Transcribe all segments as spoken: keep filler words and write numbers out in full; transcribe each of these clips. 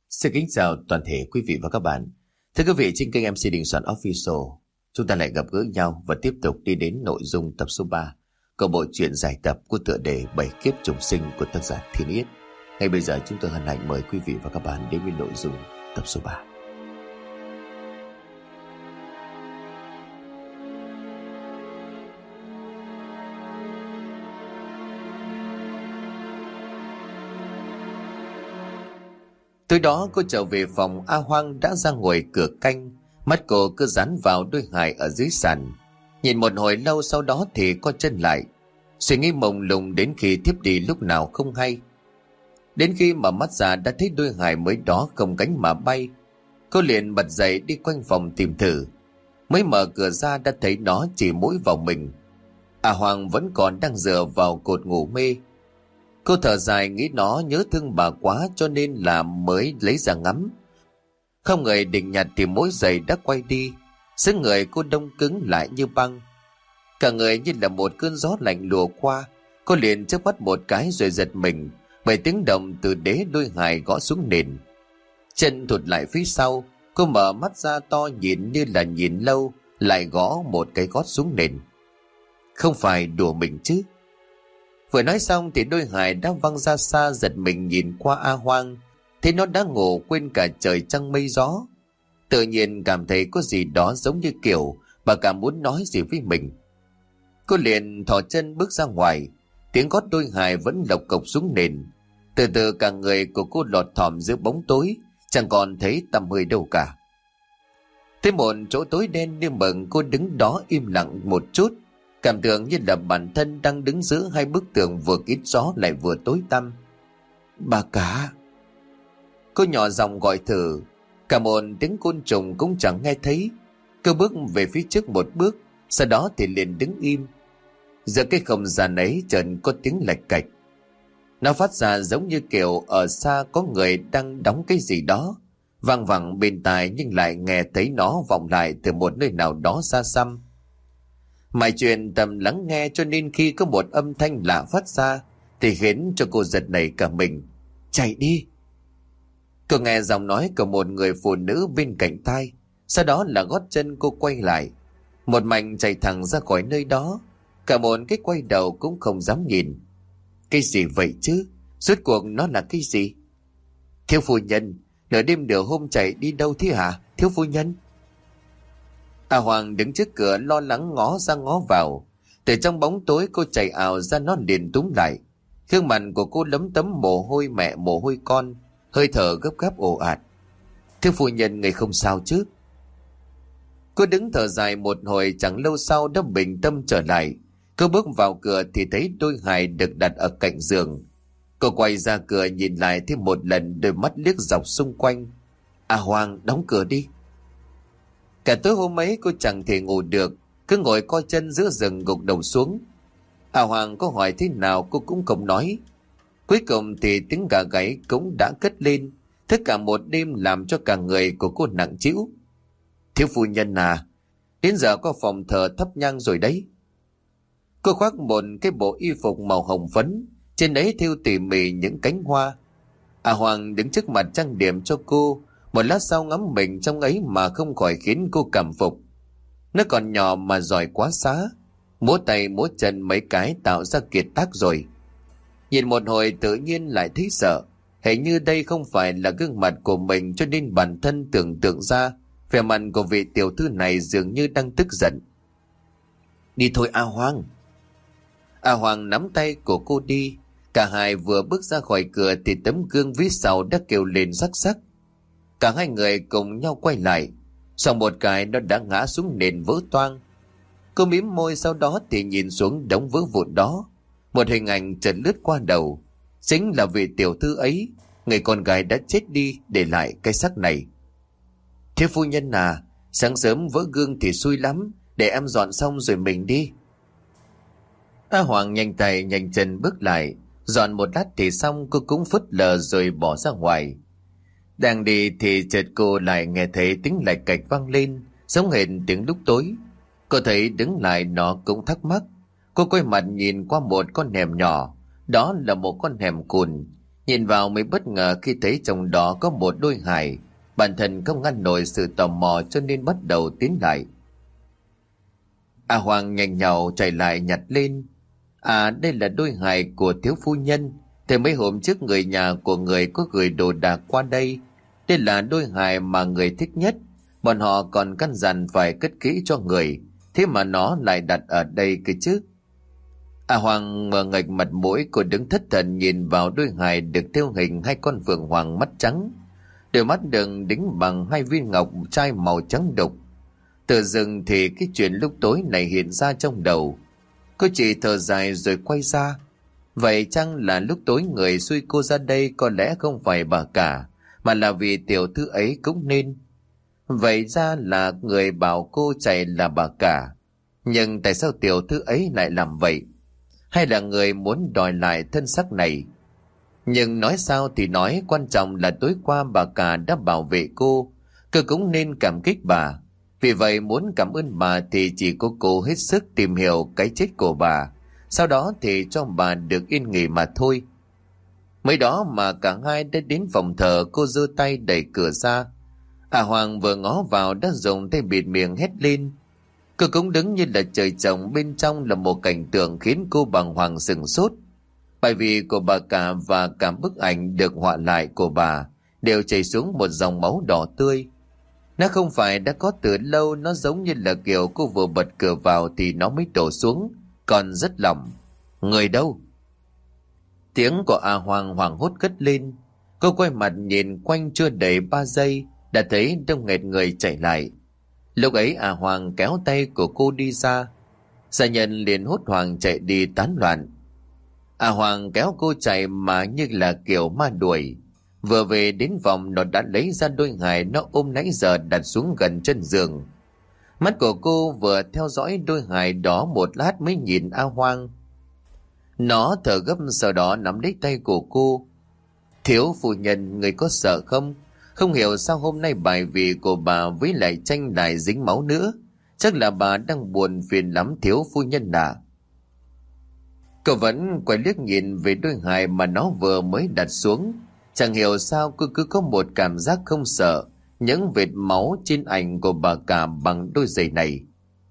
Xin kính chào toàn thể quý vị và các bạn. Thưa quý vị, trên kênh em xê Đình Soạn Official, chúng ta lại gặp gỡ nhau và tiếp tục đi đến nội dung tập số ba của bộ truyện dài tập của tựa đề Bảy Kiếp Trùng Sinh của tác giả Thiên Yết. Ngay bây giờ chúng tôi hân hạnh mời quý vị và các bạn đến với nội dung tập số ba. Tối đó cô trở về phòng. A Hoang đã ra ngồi cửa canh, mắt cô cứ dán vào đôi hài ở dưới sàn. Nhìn một hồi lâu sau đó thì co chân lại, suy nghĩ mông lung đến khi thiếp đi lúc nào không hay. Đến khi mở mắt ra đã thấy đôi hài mới đó không cánh mà bay. Cô liền bật dậy đi quanh phòng tìm thử. Mới mở cửa ra đã thấy nó chỉ mũi vào mình. A Hoang vẫn còn đang dựa vào cột ngủ mê. Cô thở dài nghĩ nó nhớ thương bà quá cho nên là mới lấy ra ngắm. Không ngờ định nhặt thì mối giày đã quay đi. Sức người cô đông cứng lại như băng. Cả người như là một cơn gió lạnh lùa qua. Cô liền chớp mắt một cái rồi giật mình bởi tiếng động từ đế đôi hài gõ xuống nền. Chân thụt lại phía sau. Cô mở mắt ra to nhìn như là nhìn lâu, lại gõ một cái gót xuống nền. Không phải đùa mình chứ? Vừa nói xong thì đôi hài đã văng ra xa, giật mình nhìn qua A Hoang, thấy nó đã ngủ quên cả trời trăng mây gió. Tự nhiên cảm thấy có gì đó giống như kiểu bà cả muốn nói gì với mình. Cô liền thò chân bước ra ngoài. Tiếng gót đôi hài vẫn lộc cộc xuống nền. Từ từ cả người của cô lọt thỏm giữa bóng tối, chẳng còn thấy tăm hơi đâu cả. Tới một chỗ tối đen như mực, cô đứng đó im lặng một chút, cảm tưởng như là bản thân đang đứng giữa hai bức tường vừa ít gió lại vừa tối tăm. Bà cả. Cô nhỏ giọng gọi thử, cả một tiếng côn trùng cũng chẳng nghe thấy. Cô bước về phía trước một bước, sau đó thì liền đứng im. Giữa cái không gian ấy chợt có tiếng lạch cạch. Nó phát ra giống như kiểu ở xa có người đang đóng cái gì đó, vang vẳng bên tai nhưng lại nghe thấy nó vọng lại từ một nơi nào đó xa xăm. Mọi chuyện tầm lắng nghe cho nên khi có một âm thanh lạ phát ra thì khiến cho cô giật nảy cả mình. Chạy đi! Cô nghe giọng nói của một người phụ nữ bên cạnh tai. Sau đó là gót chân cô quay lại, một mạch chạy thẳng ra khỏi nơi đó. Cả một cái quay đầu cũng không dám nhìn. Cái gì vậy chứ? Rốt cuộc nó là cái gì? Thiếu phu nhân, nửa đêm nửa hôm chạy đi đâu thế hả? Thiếu phu nhân! A Hoàng đứng trước cửa lo lắng ngó ra ngó vào. Từ trong bóng tối cô chạy ảo ra, nó liền túm lại. Gương mặt của cô lấm tấm mồ hôi mẹ mồ hôi con, hơi thở gấp gáp ồ ạt. Thiếu phu nhân, người không sao chứ? Cô đứng thở dài một hồi, chẳng lâu sau đã bình tâm trở lại. Cô bước vào cửa thì thấy đôi hài được đặt ở cạnh giường. Cô quay ra cửa nhìn lại thêm một lần, đôi mắt liếc dọc xung quanh. A Hoàng, đóng cửa đi! Cả tối hôm ấy cô chẳng thể ngủ được, cứ ngồi co chân giữa rừng gục đầu xuống. A Hoàng có hỏi thế nào cô cũng không nói. Cuối cùng thì tiếng gà gáy cũng đã cất lên, tất cả một đêm làm cho cả người của cô nặng trĩu. Thiếu phu nhân à, đến giờ có phòng thờ thắp nhang rồi đấy. Cô khoác một cái bộ y phục màu hồng phấn, trên đấy thêu tỉ mỉ những cánh hoa. A Hoàng đứng trước mặt trang điểm cho cô. Một lát sau ngắm mình trong ấy mà không khỏi khiến cô cảm phục. Nó còn nhỏ mà giỏi quá xá, múa tay múa chân mấy cái tạo ra kiệt tác rồi. Nhìn một hồi tự nhiên lại thấy sợ. Hình như đây không phải là gương mặt của mình, cho nên bản thân tưởng tượng ra vẻ mặt của vị tiểu thư này dường như đang tức giận. Đi thôi A Hoàng. A Hoàng nắm tay của cô đi. Cả hai vừa bước ra khỏi cửa thì tấm gương phía sau đã kêu lên rắc rắc. Cả hai người cùng nhau quay lại, sau một cái nó đã ngã xuống nền vỡ toang. Cô mím môi, sau đó thì nhìn xuống đống vỡ vụn đó. Một hình ảnh chợt lướt qua đầu, chính là vị tiểu thư ấy, người con gái đã chết đi để lại cái xác này. Thiếu phu nhân à, sáng sớm vỡ gương thì xui lắm, để em dọn xong rồi mình đi. A Hoàng nhanh tay nhanh chân bước lại, dọn một lát thì xong. Cô cũng phớt lờ rồi bỏ ra ngoài. Đang đi thì chợt cô lại nghe thấy tiếng lạch cạch vang lên, giống hệt tiếng lúc tối. Cô thấy đứng lại nó cũng thắc mắc. Cô quay mặt nhìn qua một con hẻm nhỏ, đó là một con hẻm cùn, Nhìn vào mới bất ngờ khi thấy trong đó có một đôi hài. Bản thân không ngăn nổi sự tò mò cho nên bắt đầu tiến lại. A Hoàng nhanh nhảu chạy lại nhặt lên. À, đây là đôi hài của thiếu phu nhân. Thế mấy hôm trước người nhà của người có gửi đồ đạc qua đây. Đây là đôi hài mà người thích nhất. Bọn họ còn căn dặn phải cất kỹ cho người. Thế mà nó lại đặt ở đây cơ chứ. A Hoàng mở ngạch mặt mũi, cô đứng thất thần nhìn vào đôi hài được thêu hình hai con phượng hoàng mắt trắng. Đôi mắt đừng đính bằng hai viên ngọc trai màu trắng đục. Tự dưng thì cái chuyện lúc tối này hiện ra trong đầu. Cô chỉ thở dài rồi quay ra. Vậy chăng là lúc tối người xui cô ra đây có lẽ không phải bà cả, mà là vì tiểu thư ấy cũng nên. Vậy ra là người bảo cô chạy là bà cả. Nhưng tại sao tiểu thư ấy lại làm vậy? Hay là người muốn đòi lại thân sắc này? Nhưng nói sao thì nói, quan trọng là tối qua bà cả đã bảo vệ cô. Cô cũng nên cảm kích bà. Vì vậy muốn cảm ơn bà thì chỉ có cô hết sức tìm hiểu cái chết của bà. Sau đó thì cho bà được yên nghỉ mà thôi. Mới đó mà cả hai đã đến phòng thờ, cô giơ tay đẩy cửa ra. À Hoàng vừa ngó vào đã dùng tay bịt miệng hét lên. Cô cũng đứng như là trời trồng, bên trong là một cảnh tượng khiến cô bàng hoàng sửng sốt. Bởi vì của bà cả và cả bức ảnh được họa lại của bà đều chảy xuống một dòng máu đỏ tươi. Nó không phải đã có từ lâu, nó giống như là kiểu cô vừa bật cửa vào thì nó mới đổ xuống, còn rất lỏng. Người đâu? Tiếng của A Hoàng hoảng hốt cất lên. Cô quay mặt nhìn quanh chưa đầy ba giây đã thấy đông nghẹt người chạy lại. Lúc ấy A Hoàng kéo tay của cô đi ra. Gia nhân liền hốt hoảng chạy đi tán loạn. A Hoàng kéo cô chạy mà như là kiểu ma đuổi. Vừa về đến phòng nó đã lấy ra đôi hài nó ôm nãy giờ đặt xuống gần chân giường. Mắt của cô vừa theo dõi đôi hài đó một lát mới nhìn A Hoàng. Nó thở gấp sau đó nắm lấy tay của cô. Thiếu phu nhân, người có sợ không? Không hiểu sao hôm nay bài vị của bà với lại tranh lại dính máu nữa. Chắc là bà đang buồn phiền lắm thiếu phu nhân à. Cậu vẫn quay liếc nhìn về đôi hài mà nó vừa mới đặt xuống. Chẳng hiểu sao cô cứ có một cảm giác không sợ những vệt máu trên ảnh của bà cả bằng đôi giày này.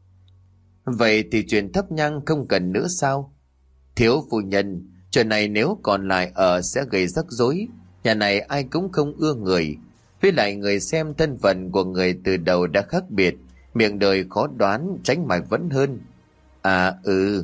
Vậy thì chuyện thắp nhang không cần nữa sao? Thiếu phu nhân, chuyện này nếu còn lại ở sẽ gây rắc rối. Nhà này ai cũng không ưa người. Với lại người xem thân phận của người từ đầu đã khác biệt, miệng đời khó đoán, tránh mạch vẫn hơn. À ừ.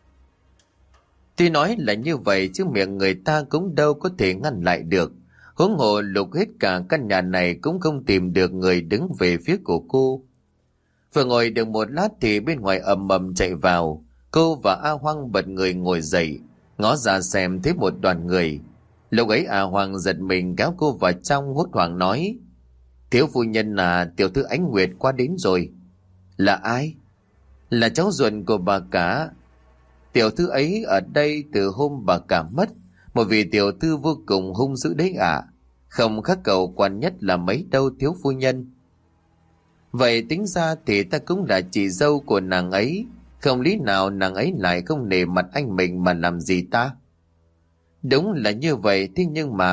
Tuy nói là như vậy chứ miệng người ta cũng đâu có thể ngăn lại được. Huống hồ lục hết cả căn nhà này cũng không tìm được người đứng về phía của cô. Vừa ngồi được một lát thì bên ngoài ầm ầm chạy vào. Cô và A Hoang bật người ngồi dậy, ngó ra xem thấy một đoàn người. Lúc ấy A Hoang giật mình kéo cô vào trong, hốt hoảng nói: Thiếu phu nhân là tiểu thư Ánh Nguyệt qua đến rồi. Là ai? Là cháu ruột của bà cả. Tiểu thư ấy ở đây từ hôm bà cả mất. Một vị tiểu thư vô cùng hung dữ đấy ạ. À. Không khác cầu quan nhất là mấy đâu thiếu phu nhân. Vậy tính ra thì ta cũng là chị dâu của nàng ấy. Không lý nào nàng ấy lại không nể mặt anh mình mà làm gì ta. Đúng là như vậy, thế nhưng mà...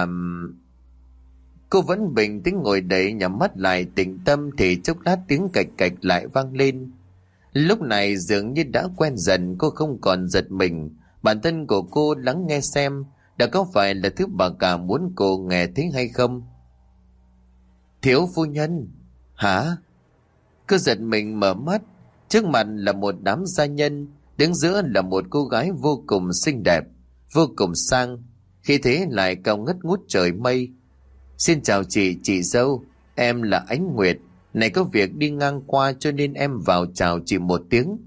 Cô vẫn bình tĩnh ngồi đậy, nhắm mắt lại tĩnh tâm thì chốc lát tiếng cạch cạch lại vang lên. Lúc này dường như đã quen dần, cô không còn giật mình. Bản thân của cô lắng nghe xem đã có phải là thứ bà cả muốn cô nghe thấy hay không. Thiếu phu nhân. Hả? Cô giật mình mở mắt. Trước mặt là một đám gia nhân, đứng giữa là một cô gái vô cùng xinh đẹp, vô cùng sang, khi thế lại cao ngất ngút trời mây. Xin chào chị, chị dâu, em là Ánh Nguyệt. Này có việc đi ngang qua cho nên em vào chào chị một tiếng.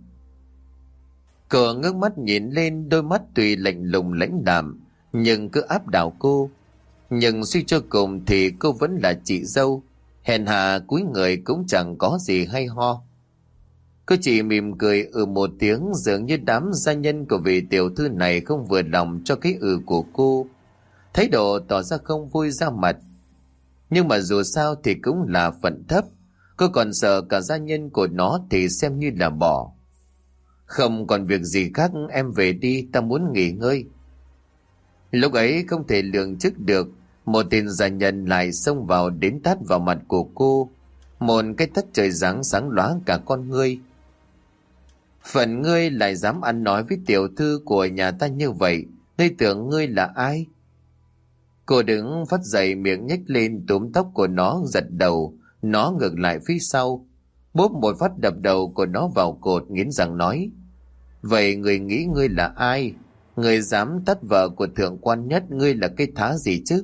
Cô ngước mắt nhìn lên, đôi mắt tuy lạnh lùng lãnh đạm nhưng cứ áp đảo cô. Nhưng suy cho cùng thì cô vẫn là chị dâu, hèn hạ cúi người cũng chẳng có gì hay ho. Cô chỉ mỉm cười ừ một tiếng, dường như đám gia nhân của vị tiểu thư này không vừa lòng cho cái ừ của cô. Thái độ tỏ ra không vui ra mặt. Nhưng mà dù sao thì cũng là phận thấp. Cô còn sợ cả gia nhân của nó thì xem như là bỏ. Không còn việc gì khác, em về đi, ta muốn nghỉ ngơi. Lúc ấy không thể lường trước được, một tên gia nhân lại xông vào đến tát vào mặt của cô, một cái tát trời giáng sáng lóa cả con ngươi. Phần ngươi lại dám ăn nói với tiểu thư của nhà ta như vậy, ngươi tưởng ngươi là ai? Cô đứng phát dậy, miệng nhếch lên túm tóc của nó giật đầu, nó ngược lại phía sau, bốp một phát đập đầu của nó vào cột, nghiến răng nói: Vậy người nghĩ ngươi là ai? Người dám tát vợ của thượng quan Nhất, ngươi là cái thá gì chứ?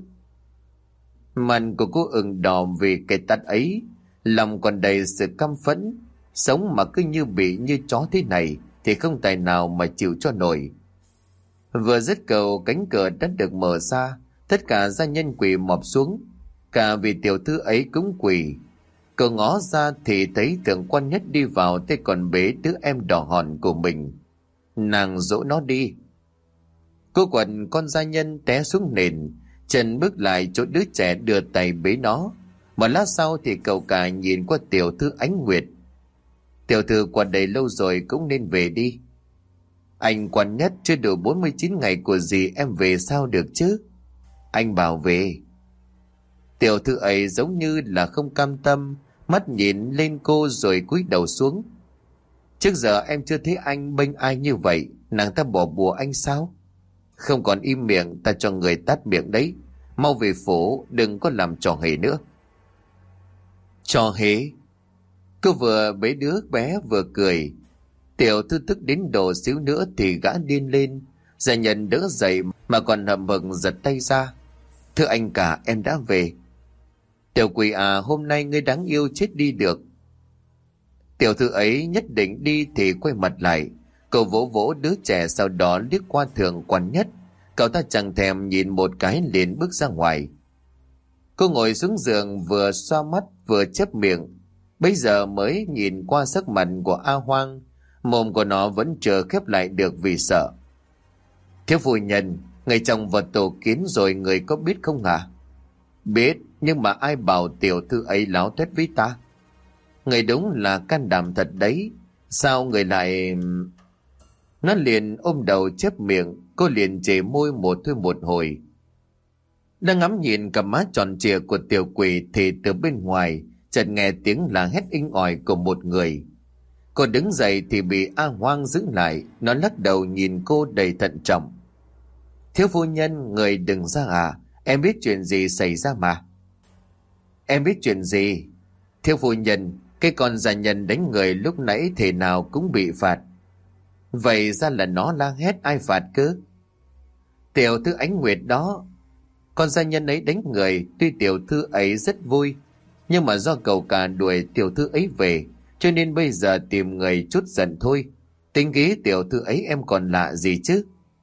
Mặt của cô ửng đỏ vì cái tát ấy, lòng còn đầy sự căm phẫn. Sống mà cứ như bị như chó thế này thì không tài nào mà chịu cho nổi. Vừa dứt câu, cánh cửa đã được mở ra, tất cả gia nhân quỳ mọp xuống, cả vì tiểu thư ấy cũng quỳ. Cậu ngó ra thì thấy thượng quan Nhất đi vào, tay còn bế đứa em đỏ hòn của mình. Nàng dỗ nó đi. Cô quật con gia nhân té xuống nền, Trần bước lại chỗ đứa trẻ đưa tay bế nó. Một lát sau thì cậu cả nhìn qua tiểu thư Ánh Nguyệt. Tiểu thư qua đây lâu rồi, cũng nên về đi. Anh Quan Nhất, chưa đủ bốn mươi chín ngày của dì em về sao được chứ? Anh bảo về. Tiểu thư ấy giống như là không cam tâm, mắt nhìn lên cô rồi cúi đầu xuống. Trước giờ em chưa thấy anh bênh ai như vậy. Nàng ta bỏ bùa anh sao? Không còn im miệng, ta cho người tát miệng đấy. Mau về phủ, đừng có làm trò hề nữa. Trò hề? Cô vừa bế đứa bé vừa cười. Tiểu thư tức đến độ xíu nữa thì gã điên lên. Gia nhân đỡ dậy mà còn hậm hực giật tay ra. Thưa anh cả, em đã về. Tiểu quỷ à, hôm nay ngươi đáng yêu chết đi được. Tiểu thư ấy nhất định đi thì quay mặt lại. Cậu vỗ vỗ đứa trẻ, sau đó liếc qua thượng quan Nhất. Cậu ta chẳng thèm nhìn một cái liền bước ra ngoài. Cô ngồi xuống giường, vừa xoa mắt vừa chép miệng. Bây giờ mới nhìn qua sắc mặt của A Hoang, mồm của nó vẫn chưa khép lại được vì sợ. Thiếu phu nhân, người chồng vào tổ kiến rồi, người có biết không hả? Biết, nhưng mà ai bảo tiểu thư ấy láo tuét với ta? Người đúng là can đảm thật đấy. Sao người lại... Nó liền ôm đầu chép miệng. Cô liền chề môi một thôi một hồi. Đang ngắm nhìn cặp má tròn trịa của tiểu quỷ thì từ bên ngoài chợt nghe tiếng là hét inh ỏi của một người. Cô đứng dậy thì bị A Hoang giữ lại. Nó lắc đầu nhìn cô đầy thận trọng. Thiếu phu nhân, người đừng ra à? Em biết chuyện gì xảy ra mà. Em biết chuyện gì? Thiếu phu nhân, cái con gia nhân đánh người lúc nãy thể nào cũng bị phạt. Vậy ra là nó la hét, ai phạt cứ? Tiểu thư Ánh Nguyệt đó. Con gia nhân ấy đánh người, tuy tiểu thư ấy rất vui, nhưng mà do cậu cả đuổi tiểu thư ấy về, cho nên bây giờ tìm người chút giận thôi. Tính khí tiểu thư ấy em còn lạ gì chứ?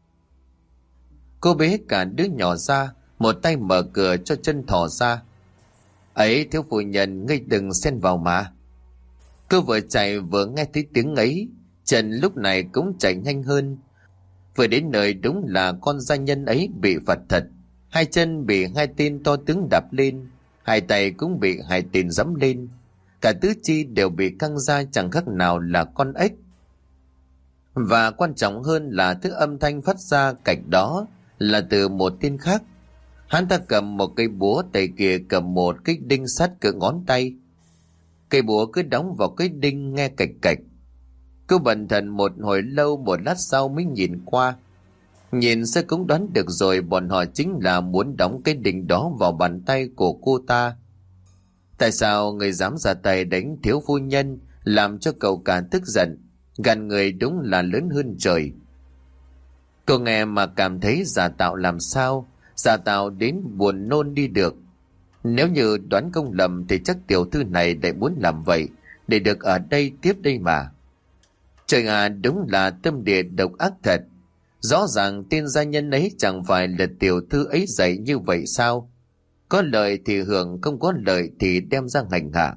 Cô bế cả đứa nhỏ ra, một tay mở cửa cho chân thò ra. Ấy thiếu phu nhân, ngươi đừng xen vào mà. Cô vừa chạy vừa nghe thấy tiếng ấy. Trần lúc này cũng chạy nhanh hơn. Vừa đến nơi đúng là con gia nhân ấy bị phạt thật. Hai chân bị hai tên to tướng đạp lên, hai tay cũng bị hai tên giẫm lên. Cả tứ chi đều bị căng ra, chẳng khác nào là con ếch. Và quan trọng hơn là thứ âm thanh phát ra cạnh đó là từ một tên khác. Hắn ta cầm một cây búa, tay kia cầm một cái đinh sắt cỡ ngón tay. Cây búa cứ đóng vào cái đinh nghe cạch cạch. Cô bần thần một hồi lâu, một lát sau mới nhìn qua. Nhìn sơ cũng đoán được rồi, bọn họ chính là muốn đóng cái đinh đó vào bàn tay của cô ta. Tại sao người dám ra tay đánh thiếu phu nhân, làm cho cậu cả tức giận, gàn người đúng là lớn hơn trời. Cô nghe mà cảm thấy giả tạo làm sao, giả tạo đến buồn nôn đi được. Nếu như đoán không lầm thì chắc tiểu thư này lại muốn làm vậy để được ở đây tiếp đây mà. Trời à, đúng là tâm địa độc ác thật. Rõ ràng tên gia nhân ấy chẳng phải là tiểu thư ấy dạy như vậy sao? Có lợi thì hưởng, không có lợi thì đem ra hành hạ.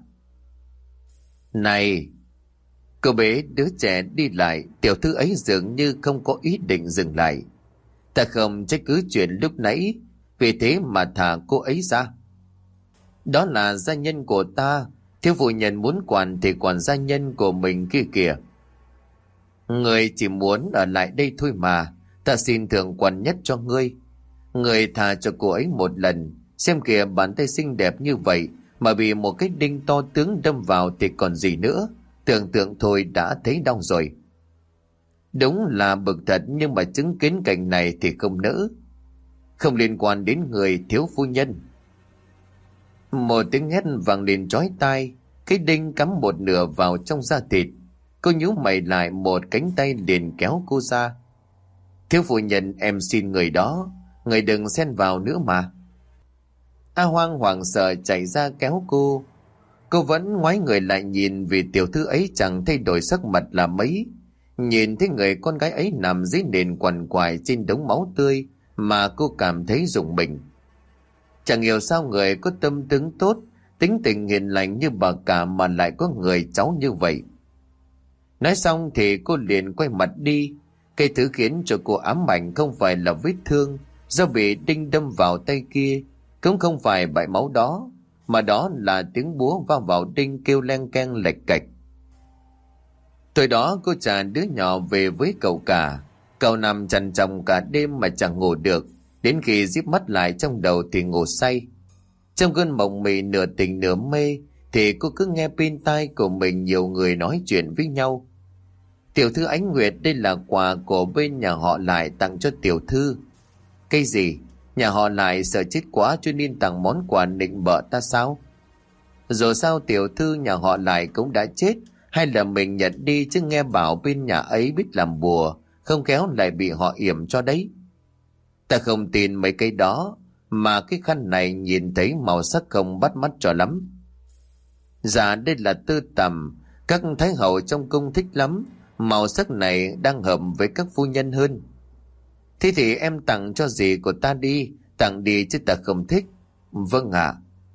Này! Cô bé đứa trẻ đi lại, tiểu thư ấy dường như không có ý định dừng lại. Ta không trách cứ chuyện lúc nãy, vì thế mà thả cô ấy ra. Đó là gia nhân của ta, thiếu phu nhân muốn quản thì quản gia nhân của mình kia kìa. Người chỉ muốn ở lại đây thôi mà, ta xin thượng quan Nhất cho ngươi. Người thà cho cô ấy một lần. Xem kìa, bàn tay xinh đẹp như vậy mà bị một cái đinh to tướng đâm vào thì còn gì nữa. Tưởng tượng thôi đã thấy đau rồi. Đúng là bực thật, nhưng mà chứng kiến cảnh này thì không nỡ. Không liên quan đến người, thiếu phu nhân. Một tiếng hét vang lên chói tai. Cái đinh cắm một nửa vào trong da thịt. Cô nhíu mày lại, một cánh tay liền kéo cô ra. Thiếu phu nhân, em xin người đó, người đừng xen vào nữa mà. A Hoang hoảng sợ chạy ra kéo cô. Cô vẫn ngoái người lại nhìn, vì tiểu thư ấy chẳng thay đổi sắc mặt là mấy. Nhìn thấy người con gái ấy nằm dưới nền quằn quại trên đống máu tươi mà cô cảm thấy rùng mình. Chẳng hiểu sao người có tâm tướng tốt, tính tình hiền lành như bà cả mà lại có người cháu như vậy. Nói xong thì cô liền quay mặt đi. Cái thứ khiến cho cô ám ảnh không phải là vết thương do bị đinh đâm vào tay kia, cũng không phải bãi máu đó, mà đó là tiếng búa va vào đinh kêu len keng lệch cạch. Tối đó cô trả đứa nhỏ về với cậu cả. Cậu nằm trằn trọc cả đêm mà chẳng ngủ được. Đến khi díp mắt lại trong đầu thì ngủ say. Trong cơn mộng mị nửa tỉnh nửa mê thì cô cứ nghe bên tai của mình nhiều người nói chuyện với nhau. Tiểu thư Ánh Nguyệt, đây là quà của bên nhà họ Lại tặng cho tiểu thư. Cái gì? Nhà họ Lại sợ chết quá cho nên tặng món quà nịnh bợ ta sao? Rồi sao tiểu thư nhà họ Lại cũng đã chết, hay là mình nhận đi, chứ nghe bảo bên nhà ấy biết làm bùa, không khéo lại bị họ yểm cho đấy. Ta không tin mấy cái đó, mà cái khăn này nhìn thấy màu sắc không bắt mắt cho lắm. Dạ, đây là tơ tằm, các thái hậu trong cung thích lắm, màu sắc này đang hợp với các phu nhân hơn. Thế thì em tặng cho dì của ta đi, tặng đi chứ ta không thích. Vâng ạ.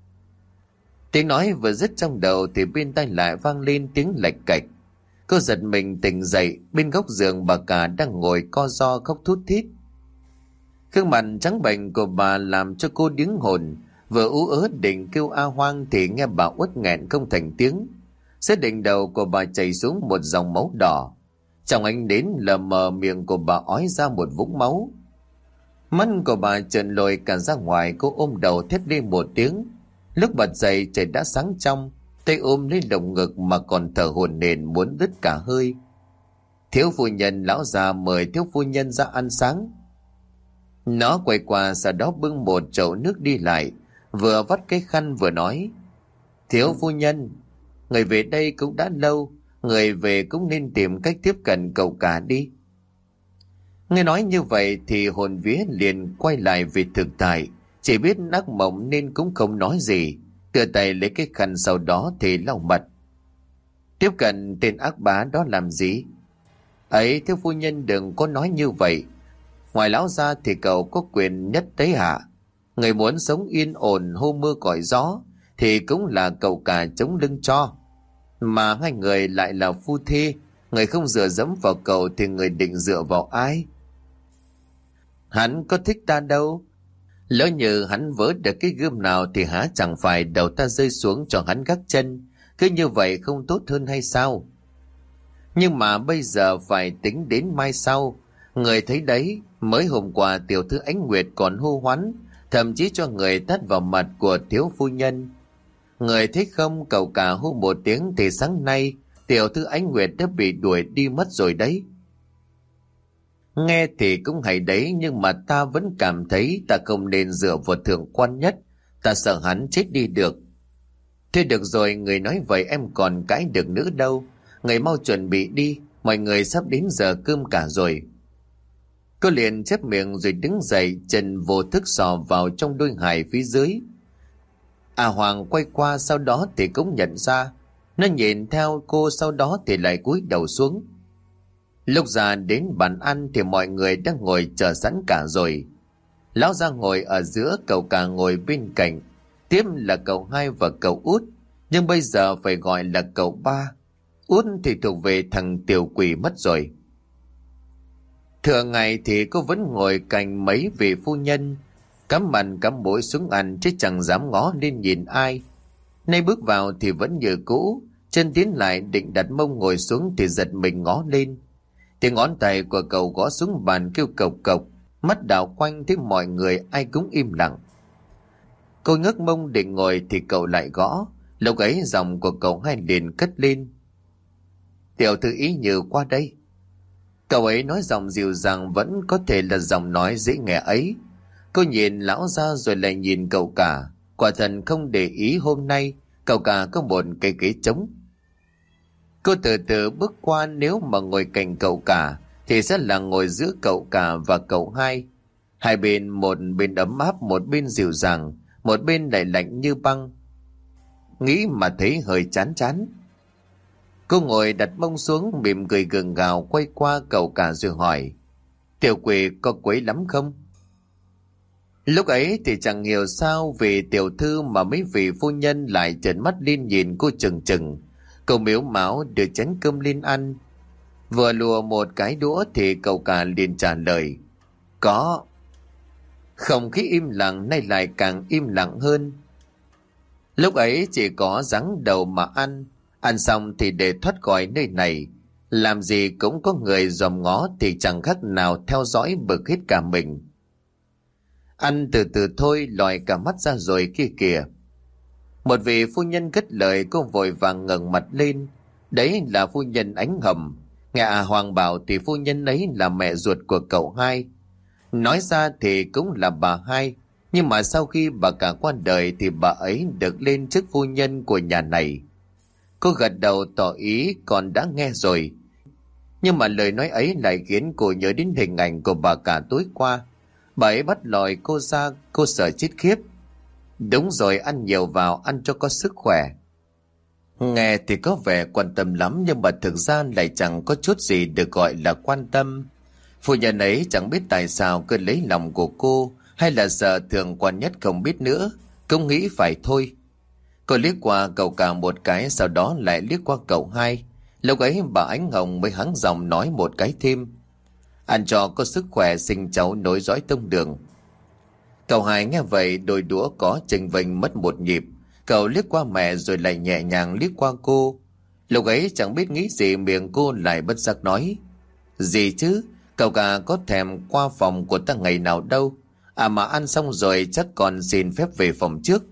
Tiếng nói vừa dứt trong đầu thì bên tai lại vang lên tiếng lạch cạch. Cô giật mình tỉnh dậy, bên góc giường bà cả đang ngồi co ro khóc thút thít. Gương mặt trắng bệch của bà làm cho cô điếng hồn, vừa ú ớ định kêu A Hoang thì nghe bà uất nghẹn không thành tiếng. Dưới đỉnh đầu của bà chảy xuống một dòng máu đỏ. Trong ánh đến lờ mờ, miệng của bà ói ra một vũng máu. Mắt của bà trợn lồi cả ra ngoài, cô ôm đầu thét lên một tiếng. Lúc bật dậy trời đã sáng trong, tay ôm lấy lồng ngực mà còn thở hổn hển muốn đứt cả hơi. Thiếu phu nhân, lão già mời thiếu phu nhân ra ăn sáng. Nó quay qua, sau đó bưng một chậu nước đi lại, vừa vắt cái khăn vừa nói: Thiếu phu nhân, người về đây cũng đã lâu, người về cũng nên tìm cách tiếp cận cậu cả đi. Nghe nói như vậy thì hồn vía liền quay lại về thực tại, chỉ biết ác mộng nên cũng không nói gì, đưa tay lấy cái khăn, sau đó thì lau mặt. Tiếp cận tên ác bá đó làm gì? Ấy, thiếu phu nhân đừng có nói như vậy. Ngoài lão ra thì cậu có quyền nhất đấy hả? Người muốn sống yên ổn hô mưa gọi gió thì cũng là cậu cả chống lưng cho. Mà hai người lại là phu thê, người không dựa dẫm vào cậu thì người định dựa vào ai? Hắn có thích ta đâu. Lỡ như hắn vớ được cái gươm nào thì há chẳng phải đầu ta rơi xuống cho hắn gác chân. Cứ như vậy không tốt hơn hay sao? Nhưng mà bây giờ phải tính đến mai sau. Người thấy đấy, mới hôm qua tiểu thư Ánh Nguyệt còn hô hoán, thậm chí cho người tát vào mặt của thiếu phu nhân. Người thấy không, cậu cả hô một tiếng thì sáng nay tiểu thư Ánh Nguyệt đã bị đuổi đi mất rồi đấy. Nghe thì cũng hay đấy, nhưng mà ta vẫn cảm thấy ta không nên dựa vào thượng quan nhất, ta sợ hắn chết đi được. Thôi được rồi, người nói vậy em còn cãi được nữa đâu. Người mau chuẩn bị đi, mọi người sắp đến giờ cơm cả rồi. Cô liền chép miệng rồi đứng dậy, chân vô thức sò vào trong đôi hài phía dưới. À Hoàng quay qua, sau đó thì cũng nhận ra. Nó nhìn theo cô, sau đó thì lại cúi đầu xuống. Lúc ra đến bàn ăn thì mọi người đang ngồi chờ sẵn cả rồi. Lão ra ngồi ở giữa, cậu cả ngồi bên cạnh, tiếp là cậu hai và cậu út, nhưng bây giờ phải gọi là cậu ba. Út thì thuộc về thằng tiểu quỷ mất rồi. Thường ngày thì cô vẫn ngồi cạnh mấy vị phu nhân, cắm mặt cắm mũi xuống ăn chứ chẳng dám ngó lên nhìn ai. Nay bước vào thì vẫn như cũ, chân tiến lại định đặt mông ngồi xuống thì giật mình ngó lên. Tiếng ngón tay của cậu gõ xuống bàn kêu cộc cộc. mắt đảo quanh thấy mọi người ai cũng im lặng. Cô ngước mông định ngồi thì cậu lại gõ. Lúc ấy giọng của cậu hai liền cất lên: "Tiểu thư Ý Như qua đây." Cậu ấy nói giọng dịu dàng, vẫn có thể là giọng nói dễ nghe ấy. Cô nhìn lão ra rồi lại nhìn cậu cả. Quả thật không để ý hôm nay cậu cả có một cây ghế trống. Cô từ từ bước qua, nếu mà ngồi cạnh cậu cả thì sẽ là ngồi giữa cậu cả và cậu hai. Hai bên, một bên ấm áp, một bên dịu dàng, một bên lại lạnh như băng. Nghĩ mà thấy hơi chán chán. Cô ngồi đặt mông xuống, mỉm cười gượng gạo quay qua cậu cả rồi hỏi: "Tiểu quỷ có quấy lắm không?" Lúc ấy thì chẳng hiểu sao vì tiểu thư mà mấy vị phu nhân lại trợn mắt lên nhìn cô chừng chừng. Cậu mếu máo đưa chén cơm lên ăn. Vừa lùa một cái đũa thì cậu cả liền trả lời: "Có." Không khí im lặng nay lại càng im lặng hơn. Lúc ấy chỉ có giáng đầu mà ăn. Ăn xong thì để thoát khỏi nơi này, làm gì cũng có người dòm ngó thì chẳng khác nào theo dõi bực hết cả mình. Ăn từ từ thôi, lòi cả mắt ra rồi kia kìa. Một vị phu nhân cất lời, cô vội vàng ngẩng mặt lên. Đấy là phu nhân Ánh Hầm. Nghe à Hoàng bảo thì phu nhân ấy là mẹ ruột của cậu hai. Nói ra thì cũng là bà hai, nhưng mà sau khi bà cả qua đời thì bà ấy được lên chức phu nhân của nhà này. Cô gật đầu tỏ ý còn đã nghe rồi. Nhưng mà lời nói ấy lại khiến cô nhớ đến hình ảnh của bà cả tối qua. Bà ấy bắt lòi cô ra, cô sợ chết khiếp. Đúng rồi, ăn nhiều vào, ăn cho có sức khỏe. Nghe thì có vẻ quan tâm lắm, nhưng mà thực ra lại chẳng có chút gì được gọi là quan tâm. Phu nhân ấy chẳng biết tại sao cứ lấy lòng của cô, hay là sợ thường quan nhất không biết nữa, cũng nghĩ phải thôi. Cô liếc qua cậu cả một cái, sau đó lại liếc qua cậu hai. Lúc ấy bà Ánh Hồng mới hắng giọng nói một cái thêm: "Ăn cho có sức khỏe, sinh cháu nối dõi tông đường." Cậu hai nghe vậy đôi đũa có chênh vênh mất một nhịp. Cậu liếc qua mẹ rồi lại nhẹ nhàng liếc qua cô. Lúc ấy chẳng biết nghĩ gì, miệng cô lại bất giác nói: "Gì chứ, cậu cả có thèm qua phòng của ta ngày nào đâu. À mà ăn xong rồi chắc còn xin phép về phòng trước."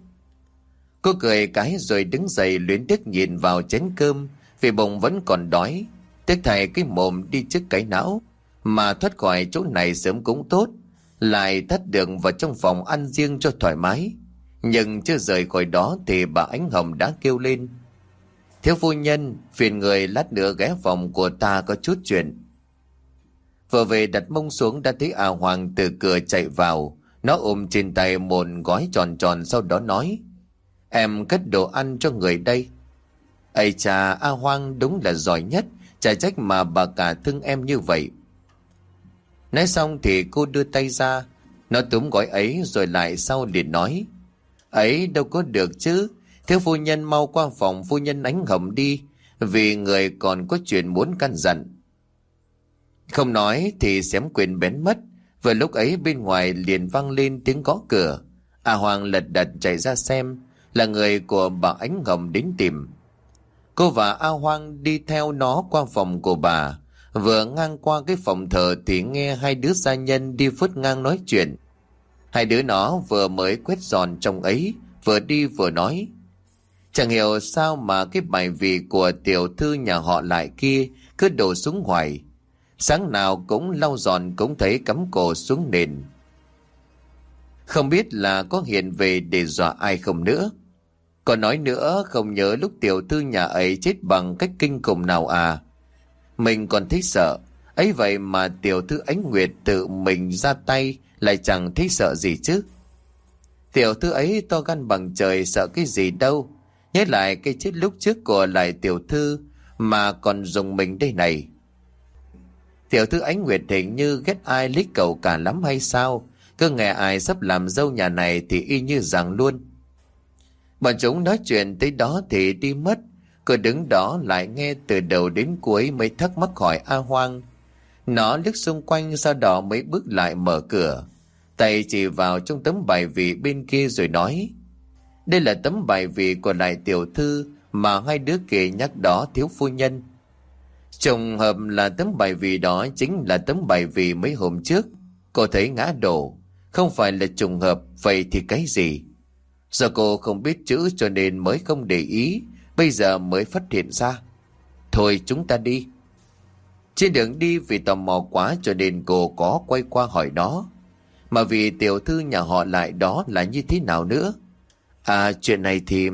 Cô cười cái rồi đứng dậy luyến tiếc nhìn vào chén cơm, vì bụng vẫn còn đói. Tiếc thay cái mồm đi trước cái não, mà thoát khỏi chỗ này sớm cũng tốt, lại thắt đường vào trong phòng ăn riêng cho thoải mái. Nhưng chưa rời khỏi đó thì bà Ánh Hồng đã kêu lên: "Thiếu phu nhân, phiền người lát nữa ghé phòng của ta có chút chuyện." Vừa về đặt mông xuống đã thấy A Hoàng từ cửa chạy vào. Nó ôm trên tay một gói tròn tròn, sau đó nói: "Em cất đồ ăn cho người đây." Ây chà, A Hoàng đúng là giỏi nhất, chả trách mà bà cả thương em như vậy. Nói xong thì cô đưa tay ra, nó túm gói ấy rồi lại sau liền nói: "Ấy đâu có được chứ, thiếu phu nhân mau qua phòng phu nhân Ánh Hồng đi, vì người còn có chuyện muốn căn dặn." Không nói thì xém quên bén mất. Vừa lúc ấy bên ngoài liền vang lên tiếng gõ cửa. A Hoàng lật đật chạy ra xem, là người của bà Ánh Hồng đến tìm. Cô và A Hoàng đi theo nó qua phòng của bà. Vừa ngang qua cái phòng thờ thì nghe hai đứa gia nhân đi phớt ngang nói chuyện. Hai đứa nó vừa mới quét dọn trong ấy, vừa đi vừa nói: "Chẳng hiểu sao mà cái bài vị của tiểu thư nhà họ lại kia cứ đổ xuống hoài. Sáng nào cũng lau dọn cũng thấy cắm cổ xuống nền. Không biết là có hiện về để dọa ai không nữa. Còn nói nữa, không nhớ lúc tiểu thư nhà ấy chết bằng cách kinh khủng nào à. Mình còn thấy sợ. Ấy vậy mà tiểu thư Ánh Nguyệt tự mình ra tay lại chẳng thấy sợ gì chứ. Tiểu thư ấy to gan bằng trời, sợ cái gì đâu. Nhớ lại cái chết lúc trước của lại tiểu thư mà còn dùng mình đây này. Tiểu thư Ánh Nguyệt hình như ghét ai lít cậu cả lắm hay sao? Cứ nghe ai sắp làm dâu nhà này thì y như rằng luôn." Bọn chúng nói chuyện tới đó thì đi mất. Cô đứng đó lại nghe từ đầu đến cuối mới thắc mắc hỏi A Hoàng. Nó liếc xung quanh, sau đó mới bước lại mở cửa, tay chỉ vào trong tấm bài vị bên kia rồi nói: "Đây là tấm bài vị của lại tiểu thư mà hai đứa kia nhắc đó thiếu phu nhân. Trùng hợp là tấm bài vị đó chính là tấm bài vị mấy hôm trước Cô thấy ngã đổ, không phải là trùng hợp, vậy thì cái gì? Do cô không biết chữ cho nên mới không để ý, bây giờ mới phát hiện ra. Thôi chúng ta đi. Trên đường đi vì tò mò quá cho nên cô có quay qua hỏi nó. Mà vì tiểu thư nhà họ Lại đó là như thế nào nữa? À, chuyện này thì...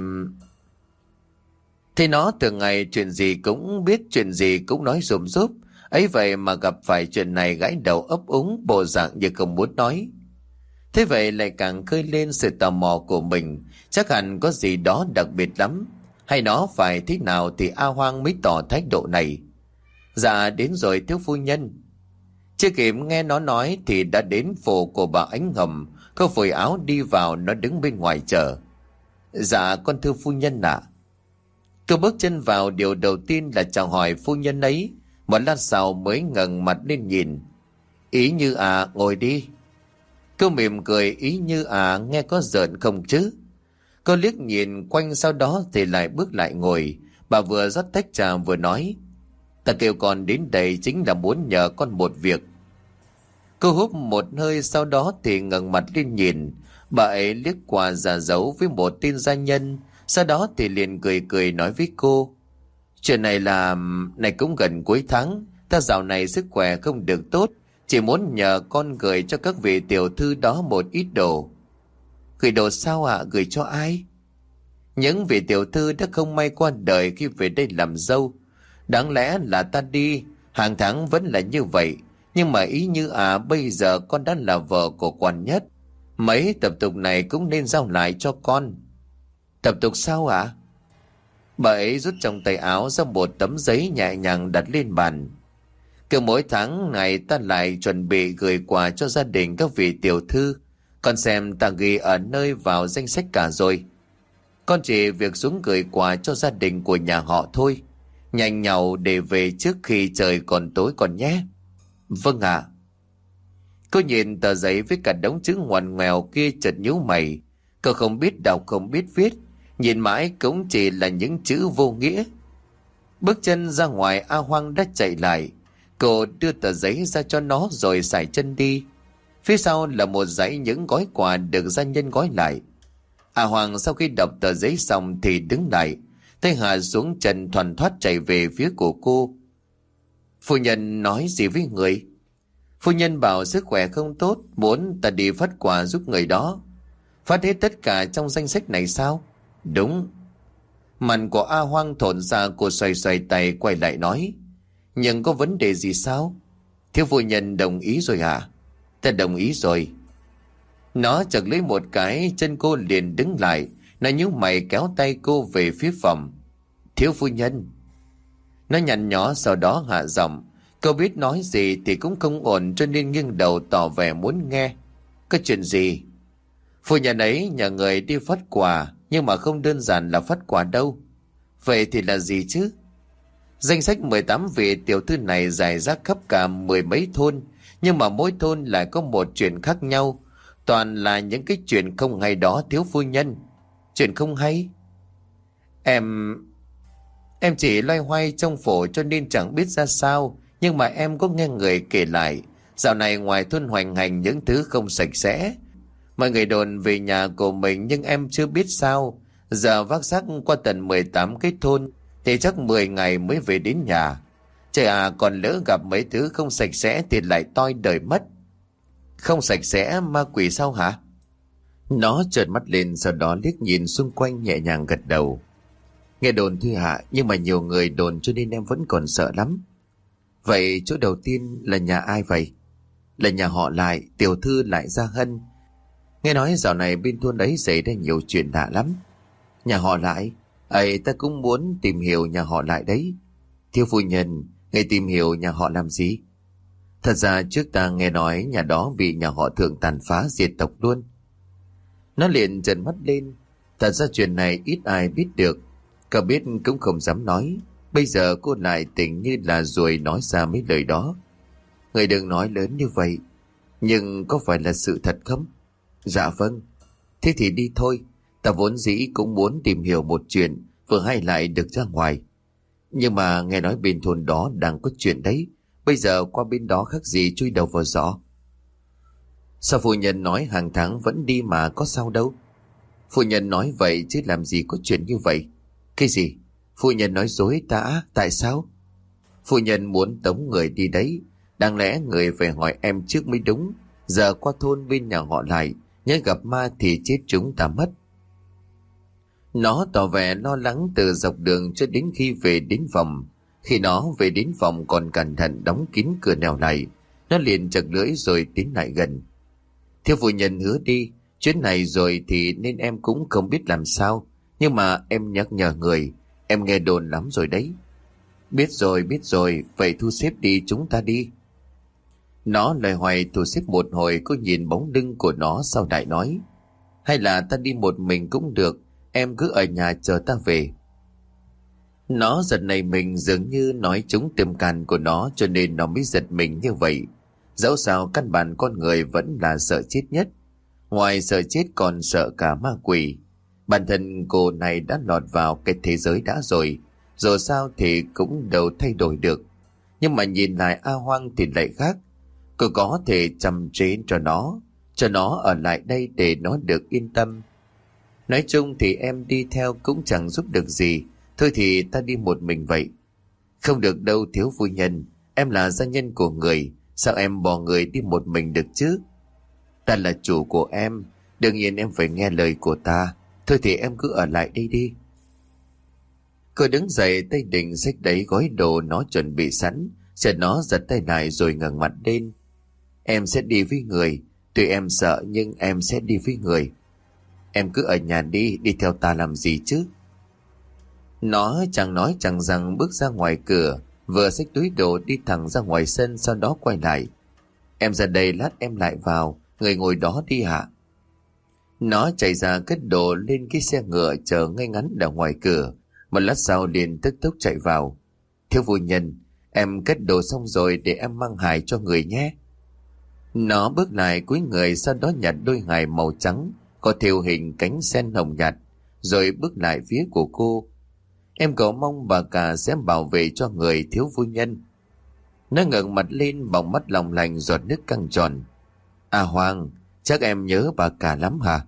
Thế nó thường ngày chuyện gì cũng biết, chuyện gì cũng nói dùm giúp. Ấy vậy mà gặp phải chuyện này gãi đầu ấp úng, bộ dạng như không muốn nói. Thế vậy lại càng khơi lên sự tò mò của mình. Chắc hẳn có gì đó đặc biệt lắm. Hay nó phải thế nào thì A Hoang mới tỏ thái độ này. Dạ đến rồi thiếu phu nhân. Chưa kịp nghe nó nói thì đã đến phủ của bà Ánh Hầm. Cô phủi áo đi vào, nó đứng bên ngoài chờ. Dạ con thưa phu nhân ạ. Cô bước chân vào, điều đầu tiên là chào hỏi phu nhân ấy. Một lát sau mới ngẩng mặt lên nhìn. Ý Như à, ngồi đi. Cô mỉm cười. Ý Như à, nghe có giỡn không chứ? Cô liếc nhìn quanh, sau đó thì lại bước lại ngồi. Bà vừa rót tách trà vừa nói. Ta kêu con đến đây chính là muốn nhờ con một việc. Cô hút một hơi, sau đó thì ngẩng mặt lên nhìn. Bà ấy liếc qua giả dấu với một tin gia nhân, sau đó thì liền cười cười nói với cô. Chuyện này là... Này cũng gần cuối tháng, ta dạo này sức khỏe không được tốt, chỉ muốn nhờ con gửi cho các vị tiểu thư đó một ít đồ. Gửi đồ sao ạ? À? Gửi cho ai? Những vị tiểu thư đã không may qua đời khi về đây làm dâu. Đáng lẽ là ta đi, hàng tháng vẫn là như vậy. Nhưng mà Ý Như à, bây giờ con đã là vợ của quan nhất. Mấy tập tục này cũng nên giao lại cho con. Tập tục sao ạ? À? Bà ấy rút trong tay áo ra một tấm giấy nhẹ nhàng đặt lên bàn. Cứ mỗi tháng này ta lại chuẩn bị gửi quà cho gia đình các vị tiểu thư. Con xem ta ghi ở nơi vào danh sách cả rồi. Con chỉ việc xuống gửi quà cho gia đình của nhà họ thôi. Nhanh nhàu để về trước khi trời còn tối còn nhé. Vâng ạ. À. Cô nhìn tờ giấy với cả đống chữ ngoằn ngoèo kia chợt nhíu mày. Cô không biết đọc không biết viết, nhìn mãi cũng chỉ là những chữ vô nghĩa. Bước chân ra ngoài, A Hoang đã chạy lại. Cô đưa tờ giấy ra cho nó rồi sải chân đi. Phía sau là một dãy những gói quà được gia nhân gói lại. A Hoang sau khi đọc tờ giấy xong thì đứng lại, tay hạ xuống chân thoăn thoắt chạy về phía của cô. Phu nhân nói gì với người? Phu nhân bảo sức khỏe không tốt, muốn ta đi phát quà giúp người đó. Phát hết tất cả trong danh sách này sao? Đúng. Mặt của A Hoang thổn ra, cô xoay xoay tay quay lại nói. Nhưng có vấn đề gì sao? Thiếu phu nhân đồng ý rồi hả? Ta đồng ý rồi. Nó chợt lấy một cái, chân cô liền đứng lại. Nó nhíu mày kéo tay cô về phía phòng. Thiếu phu nhân. Nó nhăn nhó sau đó hạ giọng. Cô biết nói gì thì cũng không ổn cho nên nghiêng đầu tỏ vẻ muốn nghe. Có chuyện gì? Phu nhân ấy nhờ người đi phát quà, nhưng mà không đơn giản là phát quà đâu. Vậy thì là gì chứ? Danh sách mười tám vị tiểu thư này dài rác khắp cả mười mấy thôn, nhưng mà mỗi thôn lại có một chuyện khác nhau. Toàn là những cái chuyện không hay đó thiếu phu nhân. Chuyện không hay? Em... Em chỉ loay hoay trong phổ cho nên chẳng biết ra sao. Nhưng mà em có nghe người kể lại, dạo này ngoài thôn hoành hành những thứ không sạch sẽ. Mọi người đồn về nhà của mình, nhưng em chưa biết sao. Giờ vác xác qua tận mười tám cái thôn thì chắc mười ngày mới về đến nhà. Trời à, còn lỡ gặp mấy thứ không sạch sẽ thì lại toi đời mất. Không sạch sẽ ma quỷ sao hả? Nó trợn mắt lên, sau đó liếc nhìn xung quanh nhẹ nhàng gật đầu. Nghe đồn thôi hả, nhưng mà nhiều người đồn cho nên em vẫn còn sợ lắm. Vậy chỗ đầu tiên là nhà ai vậy? Là nhà họ Lại, tiểu thư Lại Gia Hân. Nghe nói dạo này bên thôn ấy xảy ra nhiều chuyện lạ lắm. Nhà họ Lại? Ấy, ta cũng muốn tìm hiểu nhà họ Lại đấy. Thiếu phu nhân, ngài tìm hiểu nhà họ làm gì? Thật ra trước ta nghe nói nhà đó bị nhà họ Thượng tàn phá diệt tộc luôn. Nó liền trợn mắt lên. Thật ra chuyện này ít ai biết được. Cả biết cũng không dám nói. Bây giờ cô lại tỉnh như là ruồi nói ra mấy lời đó. Người đừng nói lớn như vậy. Nhưng có phải là sự thật không? Dạ vâng. Thế thì đi thôi. Ta vốn dĩ cũng muốn tìm hiểu một chuyện vừa hay lại được ra ngoài. Nhưng mà nghe nói bên thôn đó đang có chuyện đấy. Bây giờ qua bên đó khác gì chui đầu vào giỏ. Sao phu nhân nói hàng tháng vẫn đi mà có sao đâu? Phu nhân nói vậy chứ làm gì có chuyện như vậy. Cái gì? Phu nhân nói dối ta, tại sao? Phu nhân muốn tống người đi đấy. Đáng lẽ người phải hỏi em trước mới đúng. Giờ qua thôn bên nhà họ lại, nhớ gặp ma thì chết chúng ta mất. Nó tỏ vẻ lo lắng từ dọc đường cho đến khi về đến phòng. Khi nó về đến phòng còn cẩn thận đóng kín cửa nẻo lại, nó liền chật lưỡi rồi tiến lại gần. Thiếu phu nhân hứa đi, chuyến này rồi thì nên em cũng không biết làm sao. Nhưng mà em nhắc nhở người, em nghe đồn lắm rồi đấy. Biết rồi, biết rồi, vậy thu xếp đi, chúng ta đi. Nó lời hoài thu xếp một hồi, cô nhìn bóng lưng của nó sau đại nói. Hay là ta đi một mình cũng được, em cứ ở nhà chờ ta về. Nó giật này mình dường như nói trúng tim can của nó cho nên nó mới giật mình như vậy. Dẫu sao căn bản con người vẫn là sợ chết nhất. Ngoài sợ chết còn sợ cả ma quỷ. Bản thân cô này đã lọt vào cái thế giới đã rồi. Dù sao thì cũng đâu thay đổi được. Nhưng mà nhìn lại A Hoang thì lại khác. Cô có thể chăm chế cho nó, cho nó ở lại đây để nó được yên tâm. Nói chung thì em đi theo cũng chẳng giúp được gì. Thôi thì ta đi một mình vậy. Không được đâu thiếu phu nhân. Em là gia nhân của người. Sao em bỏ người đi một mình được chứ? Ta là chủ của em. Đương nhiên em phải nghe lời của ta. Thôi thì em cứ ở lại đây đi. Cô đứng dậy tay định xách đấy gói đồ nó chuẩn bị sẵn. Chợt nó giật tay lại rồi ngẩng mặt lên. Em sẽ đi với người. Tuy em sợ nhưng em sẽ đi với người. Em cứ ở nhà đi. Đi theo ta làm gì chứ? Nó chẳng nói chẳng rằng bước ra ngoài cửa. Vừa xách túi đồ đi thẳng ra ngoài sân. Sau đó quay lại. Em ra đây lát em lại vào. Người ngồi đó đi hả? Nó chạy ra cất đồ lên cái xe ngựa chờ ngay ngắn ở ngoài cửa. Một lát sau liền tức tốc chạy vào. Thiếu phu nhân, em cất đồ xong rồi để em mang hài cho người nhé. Nó bước lại cúi người, sau đó nhặt đôi hài màu trắng có thêu hình cánh sen hồng nhạt, rồi bước lại phía của cô. Em cầu mong bà cả sẽ bảo vệ cho người thiếu phu nhân. Nó ngẩng mặt lên, bóng mắt lòng lành giọt nước căng tròn. À Hoàng, chắc em nhớ bà cả lắm hả?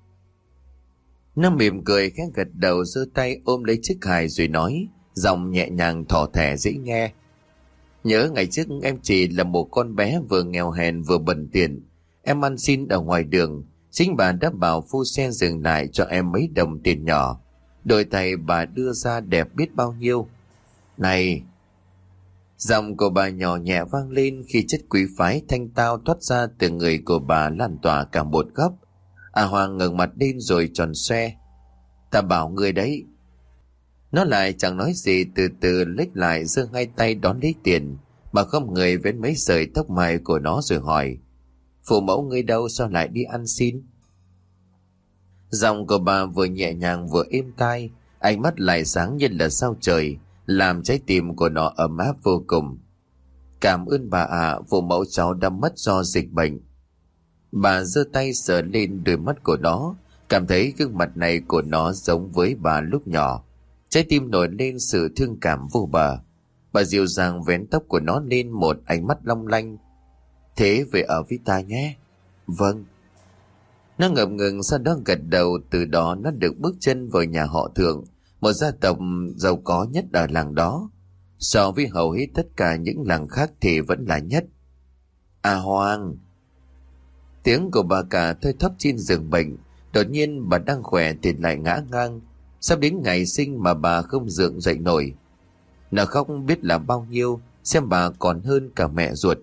Nó mỉm cười khẽ gật đầu, giơ tay ôm lấy chiếc hài rồi nói, giọng nhẹ nhàng thỏ thẻ dễ nghe. Nhớ ngày trước em chỉ là một con bé vừa nghèo hèn vừa bần tiền. Em ăn xin ở ngoài đường, chính bà đã bảo phu xe dừng lại cho em mấy đồng tiền nhỏ. Đôi tay bà đưa ra đẹp biết bao nhiêu. Này! Giọng của bà nhỏ nhẹ vang lên khi chất quý phái thanh tao thoát ra từ người của bà lan tỏa cả một góc. À Hoàng ngẩng mặt lên rồi tròn xoe. Ta bảo người đấy. Nó lại chẳng nói gì, từ từ lếch lại giơ hai tay đón lấy tiền. Bà không người vén mấy sợi tóc mai của nó rồi hỏi. Phụ mẫu ngươi đâu, sao lại đi ăn xin? Giọng của bà vừa nhẹ nhàng vừa êm tai, ánh mắt lại sáng như là sao trời, làm trái tim của nó ấm áp vô cùng. Cảm ơn bà ạ, à, phụ mẫu cháu đã mất do dịch bệnh. Bà giơ tay sờ lên đôi mắt của nó, cảm thấy gương mặt này của nó giống với bà lúc nhỏ. Trái tim nổi lên sự thương cảm vô bờ. Bà dịu dàng vén tóc của nó lên, một ánh mắt long lanh. Thế về ở với ta nhé. Vâng. Nó ngập ngừng, sau đó gật đầu. Từ đó nó được bước chân vào nhà họ Thượng, một gia tộc giàu có nhất ở làng đó. So với hầu hết tất cả những làng khác thì vẫn là nhất. À Hoàng! Tiếng của bà cả thôi thóp trên giường bệnh. Đột nhiên bà đang khỏe thì lại ngã ngang. Sắp đến ngày sinh mà bà không dựng dậy nổi. Nó khóc biết là bao nhiêu, xem bà còn hơn cả mẹ ruột.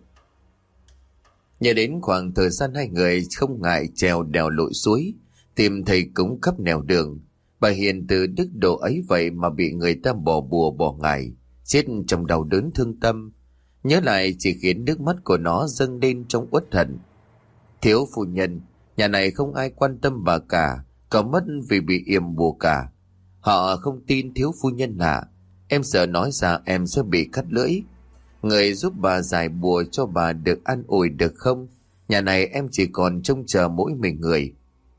Nhớ đến khoảng thời gian hai người không ngại trèo đèo lội suối, tìm thầy cúng khắp nẻo đường. Bà Hiền từ đức độ ấy vậy mà bị người ta bỏ bùa bỏ ngải, chết trong đau đớn thương tâm. Nhớ lại chỉ khiến nước mắt của nó dâng lên trong uất hận. Thiếu phu nhân, nhà này không ai quan tâm bà cả, có mất vì bị yểm bùa cả. Họ không tin thiếu phu nhân lạ. Em sợ nói ra em sẽ bị cắt lưỡi. Người giúp bà giải bùa cho bà được an ủi được không? Nhà này em chỉ còn trông chờ mỗi mình người.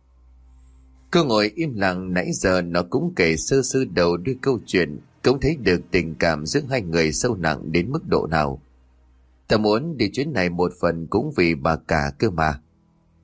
Cô ngồi im lặng, nãy giờ nó cũng kể sơ sơ đầu đuôi câu chuyện, cũng thấy được tình cảm giữa hai người sâu nặng đến mức độ nào. Ta muốn đi chuyến này một phần cũng vì bà cả cơ mà.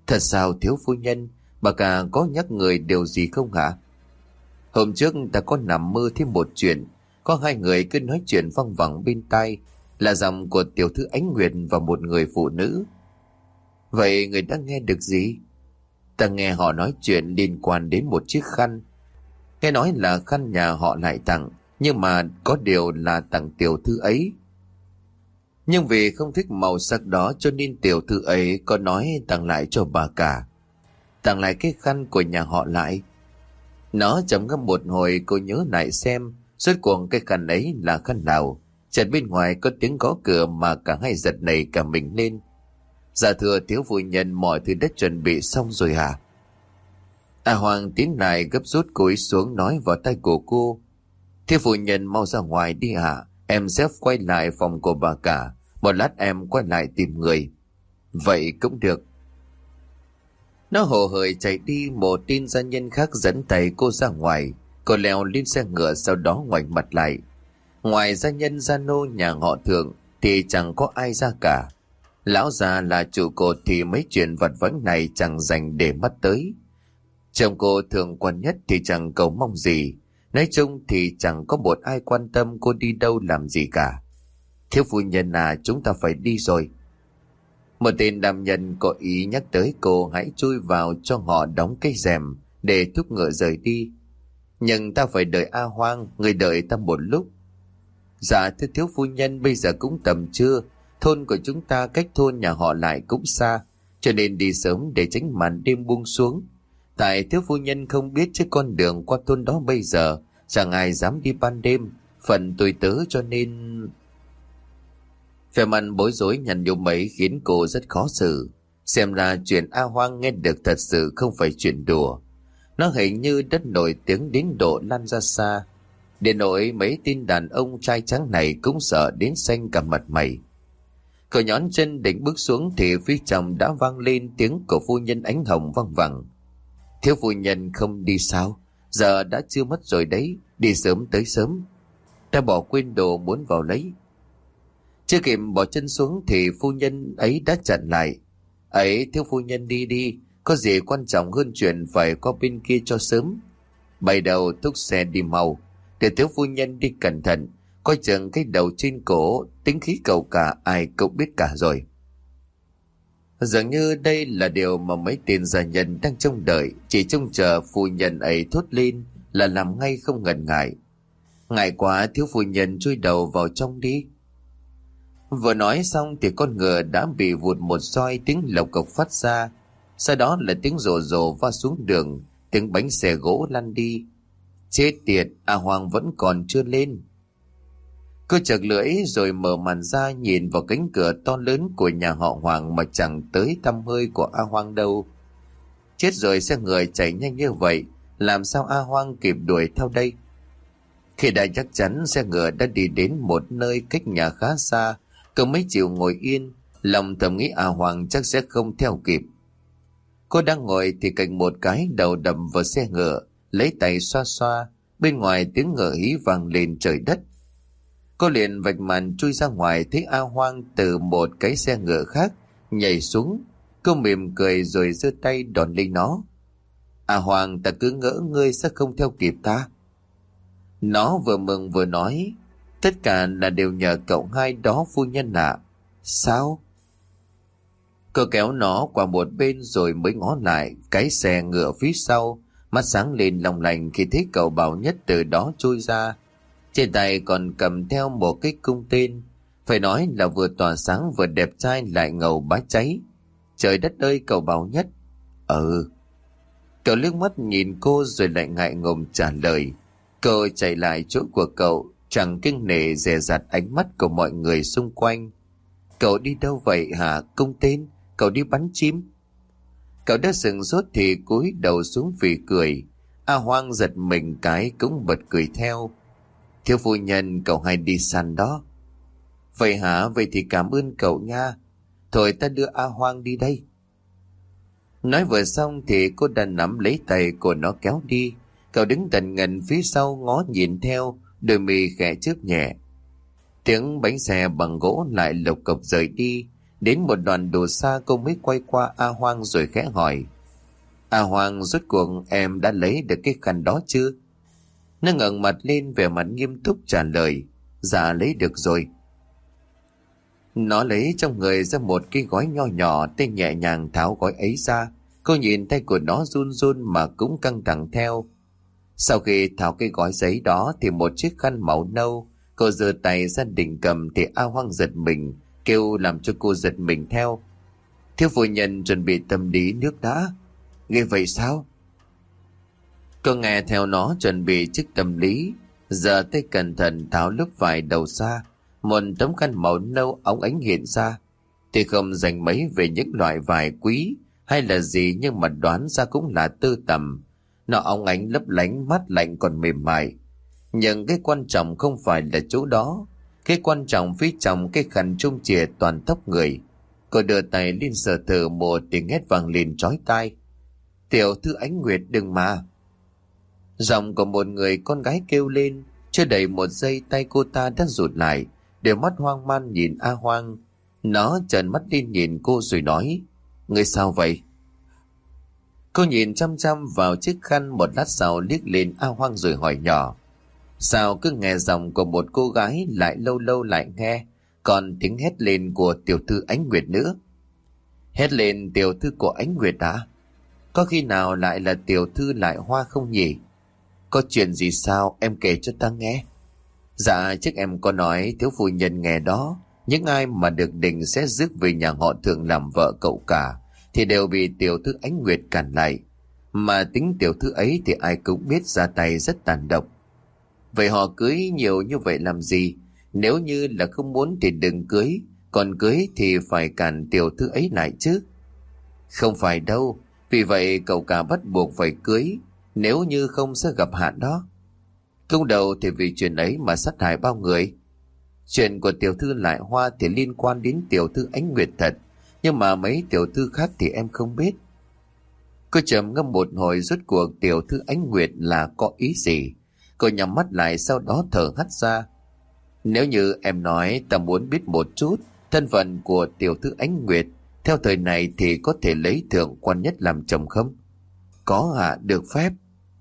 Thật sao thiếu phu nhân? Bà cả có nhắc người điều gì không hả? Hôm trước ta có nằm mơ thêm một chuyện. Có hai người cứ nói chuyện văng vẳng bên tai, là giọng của tiểu thư Ánh Nguyệt và một người phụ nữ. Vậy người đã nghe được gì? Ta nghe họ nói chuyện liên quan đến một chiếc khăn. Nghe nói là khăn nhà họ lại tặng, nhưng mà có điều là tặng tiểu thư ấy. Nhưng vì không thích màu sắc đó cho nên tiểu thư ấy có nói tặng lại cho bà cả. Tặng lại cái khăn của nhà họ lại. Nó trầm ngâm một hồi, cô nhớ lại xem rốt cuộc cái khăn ấy là khăn nào. Chợt bên ngoài có tiếng gõ cửa mà cả hai giật nảy cả mình lên. Dạ thưa thiếu phu nhân, mọi thứ đã chuẩn bị xong rồi hả? A Hoàng tiến lại gấp rút cúi xuống nói vào tay của cô. Thiếu phu nhân mau ra ngoài đi hả? Em sẽ quay lại phòng của bà cả. Một lát em quay lại tìm người. Vậy cũng được. Nó hồ hởi chạy đi. Một tin gia nhân khác dẫn tay cô ra ngoài. Cô leo lên xe ngựa, sau đó ngoảnh mặt lại. Ngoài gia nhân gia nô nhà họ Thượng thì chẳng có ai ra cả. Lão già là trụ cột thì mấy chuyện vặt vãnh này chẳng dành để mắt tới. Chồng cô Thượng quan nhất thì chẳng cầu mong gì. Nói chung thì chẳng có một ai quan tâm cô đi đâu làm gì cả. Thiếu phu nhân à, chúng ta phải đi rồi. Một tên đàm nhân có ý nhắc tới cô hãy chui vào cho họ đóng cái rèm để thúc ngựa rời đi. Nhưng ta phải đợi A Hoang, người đợi ta một lúc. Dạ thưa thiếu phu nhân, bây giờ cũng tầm trưa. Thôn của chúng ta cách thôn nhà họ lại cũng xa, cho nên đi sớm để tránh màn đêm buông xuống. Tại thiếu phu nhân không biết chứ con đường qua thôn đó bây giờ chẳng ai dám đi ban đêm. Phần tôi tớ cho nên... Vẻ mặt bối rối nhăn nhúm mấy khiến cô rất khó xử. Xem ra chuyện A Hoang nghe được thật sự không phải chuyện đùa. Nó hình như đất nổi tiếng đến độ lan ra xa. Đến nỗi mấy tin đàn ông trai trắng này cũng sợ đến xanh cả mặt mày. Cậu nhón chân định bước xuống thì phía trong đã vang lên tiếng của phu nhân Ánh Hồng văng vẳng. Thiếu phu nhân không đi sao? Giờ đã chưa mất rồi đấy, đi sớm tới sớm. Ta bỏ quên đồ muốn vào lấy. Chưa kịp bỏ chân xuống thì phu nhân ấy đã chặn lại. Ấy, thiếu phu nhân đi đi, có gì quan trọng hơn chuyện phải qua bên kia cho sớm. Bày đầu thúc xe đi mau, để thiếu phu nhân đi cẩn thận. Coi chừng cái đầu trên cổ, tính khí cậu cả ai cũng biết cả rồi. Dường như đây là điều mà mấy tên gia nhân đang trông đợi, chỉ trông chờ phu nhân ấy thốt lên là làm ngay không ngần ngại. Ngại quá, thiếu phu nhân chui đầu vào trong đi. Vừa nói xong thì con ngựa đã bị vụt một roi, tiếng lộc cộc phát ra. Sau đó là tiếng rồ rồ va xuống đường, tiếng bánh xe gỗ lăn đi. Chết tiệt, A Hoàng vẫn còn chưa lên. Cô chật lưỡi rồi mở màn ra nhìn vào cánh cửa to lớn của nhà họ Hoàng mà chẳng tới tăm hơi của A Hoang đâu. Chết rồi, xe người chạy nhanh như vậy, làm sao A Hoang kịp đuổi theo đây? Khi đã chắc chắn xe ngựa đã đi đến một nơi cách nhà khá xa, cậu mới chịu ngồi yên, lòng thầm nghĩ A Hoang chắc sẽ không theo kịp. Cô đang ngồi thì cạnh một cái đầu đầm vào xe ngựa, lấy tay xoa xoa, bên ngoài tiếng ngựa hí vang lên trời đất. Cô liền vạch màn chui ra ngoài, thấy A Hoang từ một cái xe ngựa khác nhảy xuống. Cô mỉm cười rồi giơ tay đón lấy nó. A Hoang, ta cứ ngỡ ngươi sẽ không theo kịp ta. Nó vừa mừng vừa nói, tất cả là đều nhờ cậu hai đó phu nhân ạ. À. Sao? Cô kéo nó qua một bên rồi mới ngó lại cái xe ngựa phía sau, mắt sáng lên long lành khi thấy cậu Bảo Nhất từ đó trôi ra. Trên tay còn cầm theo một cái cung tên, phải nói là vừa tỏa sáng vừa đẹp trai lại ngầu bá cháy. Trời đất ơi, cậu Bảo Nhất. Ừ. Cậu liếc mắt nhìn cô rồi lại ngại ngùng trả lời. Cô chạy lại chỗ của cậu, chẳng kiêng nể dè dặt ánh mắt của mọi người xung quanh. Cậu đi đâu vậy hả, cung tên? Cậu đi bắn chim? Cậu đã sừng sốt thì cúi đầu xuống vì cười. A Hoang giật mình cái cũng bật cười theo. Thiếu phu nhân, cậu hay đi săn đó. Vậy hả? Vậy thì cảm ơn cậu nha. Thôi ta đưa A Hoang đi đây. Nói vừa xong thì cô đã nắm lấy tay của nó kéo đi. Cậu đứng tần ngần phía sau ngó nhìn theo, đôi mi khẽ chớp nhẹ. Tiếng bánh xe bằng gỗ lại lộc cộc rời đi. Đến một đoạn đủ xa cô mới quay qua A Hoang rồi khẽ hỏi: A Hoang, rốt cuộc em đã lấy được cái khăn đó chưa? Nó ngẩng mặt lên vẻ mặt nghiêm túc trả lời: Dạ lấy được rồi. Nó lấy trong người ra một cái gói nho nhỏ, tay nhẹ nhàng tháo gói ấy ra. Cô nhìn tay của nó run run mà cũng căng thẳng theo. Sau khi tháo cái gói giấy đó thì một chiếc khăn màu nâu. Cô giơ tay ra định cầm thì A Hoang giật mình, kêu làm cho cô giật mình theo: Thiếu phu nhân chuẩn bị tâm lý nước đã. Nghe vậy sao? Cô nghe theo nó chuẩn bị chiếc tâm lý. Giờ tay cẩn thận tháo lớp vải đầu ra. Một tấm khăn màu nâu óng ánh hiện ra. Thì không dành mấy về những loại vải quý hay là gì, nhưng mà đoán ra cũng là tơ tằm. Nó óng ánh lấp lánh, mát lạnh còn mềm mại. Nhưng cái quan trọng không phải là chỗ đó. Cái quan trọng phía trong cái khăn trung chìa toàn tóc người. Cô đưa tay lên sờ thử, một tiếng hét vang lên chói tai: Tiểu thư Ánh Nguyệt, đừng mà! Giọng của một người con gái kêu lên. Chưa đầy một giây tay cô ta đã rụt lại, đôi mắt hoang man nhìn A Hoang. Nó trợn mắt lên nhìn cô rồi nói: Người sao vậy? Cô nhìn chăm chăm vào chiếc khăn, một lát sau liếc lên A Hoang rồi hỏi nhỏ: Sao cứ nghe giọng của một cô gái, lại lâu lâu lại nghe còn tiếng hét lên của tiểu thư Ánh Nguyệt nữa? Hét lên tiểu thư của Ánh Nguyệt à? Có khi nào lại là tiểu thư Lại Hoa không nhỉ? Có chuyện gì sao, em kể cho ta nghe. Dạ trước em có nói thiếu phu nhân nghe đó, những ai mà được định sẽ rước về nhà họ Thượng làm vợ cậu cả thì đều bị tiểu thư Ánh Nguyệt cản lại. Mà tính tiểu thư ấy thì ai cũng biết ra tay rất tàn độc. Vậy họ cưới nhiều như vậy làm gì? Nếu như là không muốn thì đừng cưới, còn cưới thì phải cản tiểu thư ấy lại chứ. Không phải đâu, vì vậy cậu cả bắt buộc phải cưới, nếu như không sẽ gặp hạn đó. Công đầu thì vì chuyện ấy mà sát hại bao người. Chuyện của tiểu thư Lại Hoa thì liên quan đến tiểu thư Ánh Nguyệt thật, nhưng mà mấy tiểu thư khác thì em không biết. Cô trầm ngâm một hồi, rốt cuộc tiểu thư Ánh Nguyệt là có ý gì? Cô nhắm mắt lại, sau đó thở hắt ra. Nếu như em nói ta muốn biết một chút thân phận của tiểu thư Ánh Nguyệt theo thời này thì có thể lấy Thượng Quan Nhất làm chồng không? Có ạ, à, được phép.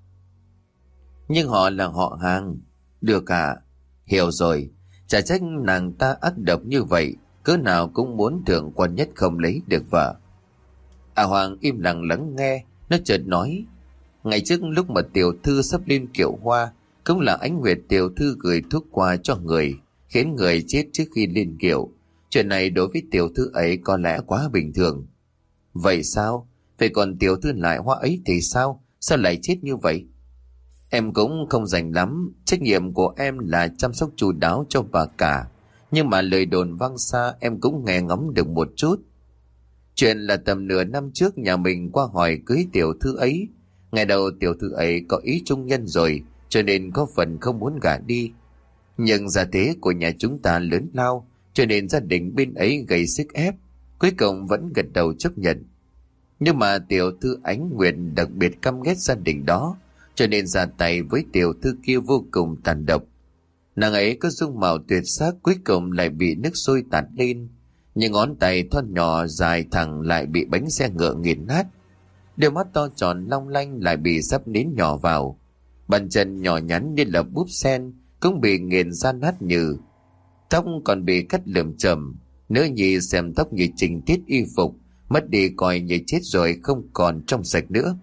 Nhưng họ là họ hàng. Được ạ, à, hiểu rồi. Chả trách nàng ta ác độc như vậy, cớ nào cũng muốn Thượng Quan Nhất không lấy được vợ. A Hoàng im lặng lắng nghe. Nó chợt nói: Ngày trước lúc mà tiểu thư sắp lên kiệu hoa, cũng là Ánh Nguyệt tiểu thư gửi thuốc qua cho người, khiến người chết trước khi lên kiệu. Chuyện này đối với tiểu thư ấy có lẽ quá bình thường. Vậy sao? Vậy còn tiểu thư Lại Hoa ấy thì sao? Sao lại chết như vậy? Em cũng không rành lắm. Trách nhiệm của em là chăm sóc chu đáo cho bà cả, nhưng mà lời đồn vang xa em cũng nghe ngóng được một chút. Chuyện là tầm nửa năm trước nhà mình qua hỏi cưới tiểu thư ấy. Ngày đầu tiểu thư ấy có ý trung nhân rồi, cho nên có phần không muốn gả đi. Nhưng gia thế của nhà chúng ta lớn lao, cho nên gia đình bên ấy gây sức ép, cuối cùng vẫn gật đầu chấp nhận. Nhưng mà tiểu thư Ánh Nguyệt đặc biệt căm ghét gia đình đó, cho nên ra tay với tiểu thư kia vô cùng tàn độc. Nàng ấy có dung mạo tuyệt sắc, cuối cùng lại bị nước sôi tạt lên. Những ngón tay thon nhỏ dài thẳng lại bị bánh xe ngựa nghiền nát. Đôi mắt to tròn long lanh lại bị sắp nến nhỏ vào. Bàn chân nhỏ nhắn như là búp sen cũng bị nghiền ra nát nhừ. Tóc còn bị cắt lởm chởm. Nữ nhi xem tóc như trình tiết y phục, mất đi coi như chết rồi, không còn trong sạch nữa.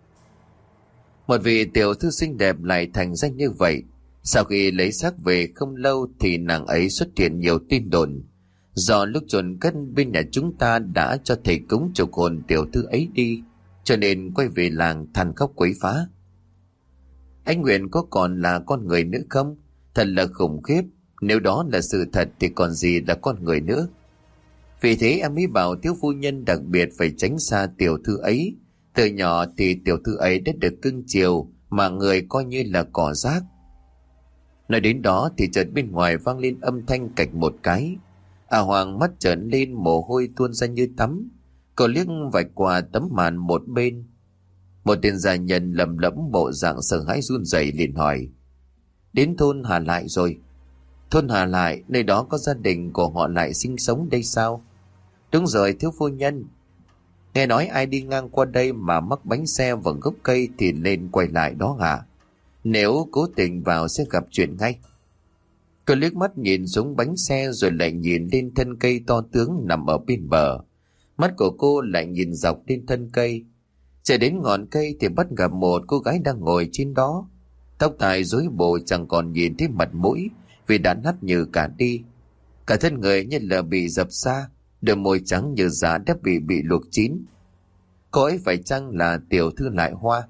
Một vị tiểu thư xinh đẹp lại thành danh như vậy. Sau khi lấy xác về không lâu thì nàng ấy xuất hiện nhiều tin đồn. Do lúc chôn cất bên nhà chúng ta đã cho thầy cúng trục hồn tiểu thư ấy đi, cho nên quay về làng than khóc quấy phá. Anh Nguyện có còn là con người nữa không? Thật là khủng khiếp. Nếu đó là sự thật thì còn gì là con người nữa. Vì thế em mới bảo thiếu phu nhân đặc biệt phải tránh xa tiểu thư ấy. Từ nhỏ thì tiểu thư ấy đã được cưng chiều, mà người coi như là cỏ rác. Nói đến đó thì chợt bên ngoài vang lên âm thanh cạch một cái. À Hoàng mắt trợn lên, mồ hôi tuôn ra như tắm. Cậu liếc vạch qua tấm màn một bên. Một tên gia nhân lầm lẫm bộ dạng sợ hãi run rẩy liền hỏi: Đến thôn Hà Lại rồi? Thôn Hà Lại, nơi đó có gia đình của họ Lại sinh sống đây sao? Đúng rồi thiếu phu nhân. Nghe nói ai đi ngang qua đây mà mắc bánh xe vào gốc cây thì nên quay lại đó hả? Nếu cố tình vào sẽ gặp chuyện ngay. Cô liếc mắt nhìn xuống bánh xe rồi lại nhìn lên thân cây to tướng nằm ở bên bờ. Mắt của cô lại nhìn dọc lên thân cây. Chạy đến ngọn cây thì bắt gặp một cô gái đang ngồi trên đó. Tóc tai rối bù chẳng còn nhìn thấy mặt mũi vì đã nát như cả đi. Cả thân người như là bị dập xa, đôi môi trắng như giá đã bị bị luộc chín. Cô ấy phải chăng là tiểu thư Lại Hoa?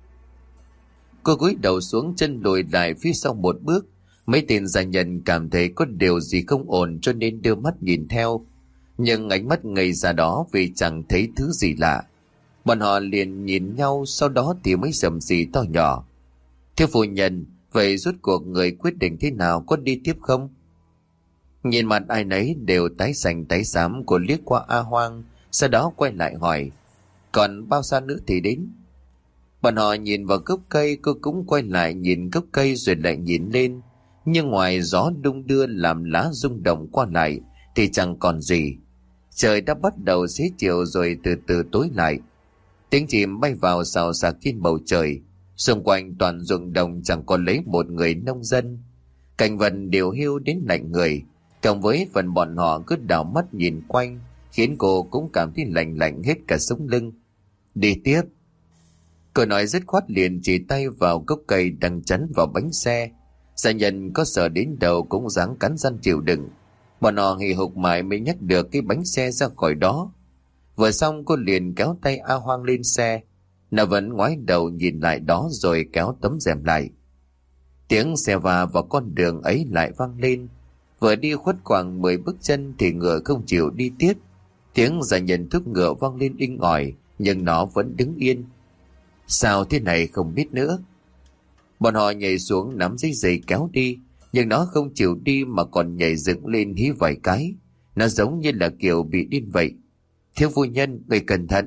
Cô cúi đầu xuống, chân lùi lại phía sau một bước. Mấy tên gia nhân cảm thấy có điều gì không ổn cho nên đưa mắt nhìn theo. Nhưng ánh mắt ngây ra đó vì chẳng thấy thứ gì lạ. Bọn họ liền nhìn nhau, sau đó thì mới rầm rì to nhỏ. Thưa phu nhân, vậy rốt cuộc người quyết định thế nào, có đi tiếp không? Nhìn mặt ai nấy đều tái xanh tái xám, cô liếc qua A Hoang, sau đó quay lại hỏi, còn bao xa nữa thì đến? Bọn họ nhìn vào gốc cây, cô cũng quay lại nhìn gốc cây rồi lại nhìn lên. Nhưng ngoài gió đung đưa làm lá rung động qua lại thì chẳng còn gì. Trời đã bắt đầu xế chiều rồi từ từ tối lại. Tiếng chim bay vào xào xạc trên bầu trời. Xung quanh toàn ruộng đồng chẳng còn lấy một người nông dân. Cảnh vật điều hiu đến lạnh người. Cộng với phần bọn họ cứ đảo mắt nhìn quanh, khiến cô cũng cảm thấy lạnh lạnh hết cả sống lưng. Đi tiếp. Cô nói dứt khoát liền chỉ tay vào gốc cây đang chắn vào bánh xe. Gia nhân có sợ đến đầu cũng dáng cắn răng chịu đựng. Bọn họ hì hục mãi mới nhắc được cái bánh xe ra khỏi đó. Vừa xong cô liền kéo tay A Hoang lên xe. Nó vẫn ngoái đầu nhìn lại đó rồi kéo tấm rèm lại. Tiếng xe va vào con đường ấy lại vang lên. Vừa đi khuất khoảng mười bước chân thì ngựa không chịu đi tiếp. Tiếng gia nhân thúc ngựa vang lên inh ỏi, nhưng nó vẫn đứng yên. Sao thế này không biết nữa. Bọn họ nhảy xuống nắm dây giày kéo đi, nhưng nó không chịu đi mà còn nhảy dựng lên hí vài cái. Nó giống như là kiểu bị điên vậy. Thiếu phu nhân, người cẩn thận.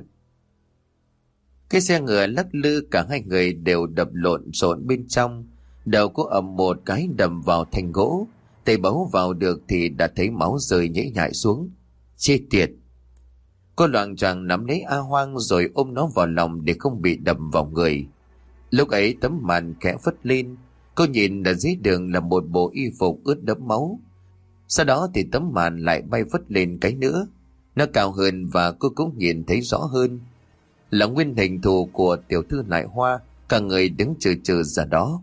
Cái xe ngựa lắc lư, cả hai người đều đập lộn xộn bên trong. Đầu cô ầm một cái đầm vào thành gỗ. Tay bấu vào được thì đã thấy máu rơi nhễ nhại xuống. Chết tiệt. Cô loạng choạng nắm lấy A Hoang rồi ôm nó vào lòng để không bị đập vào người. Lúc ấy tấm màn khẽ phất lên. Cô nhìn ở dưới đường là một bộ y phục ướt đẫm máu. Sau đó thì tấm màn lại bay phất lên cái nữa. Nó cao hơn và cô cũng nhìn thấy rõ hơn. Là nguyên hình thù của tiểu thư Lại Hoa, cả người đứng trừ trừ ra đó.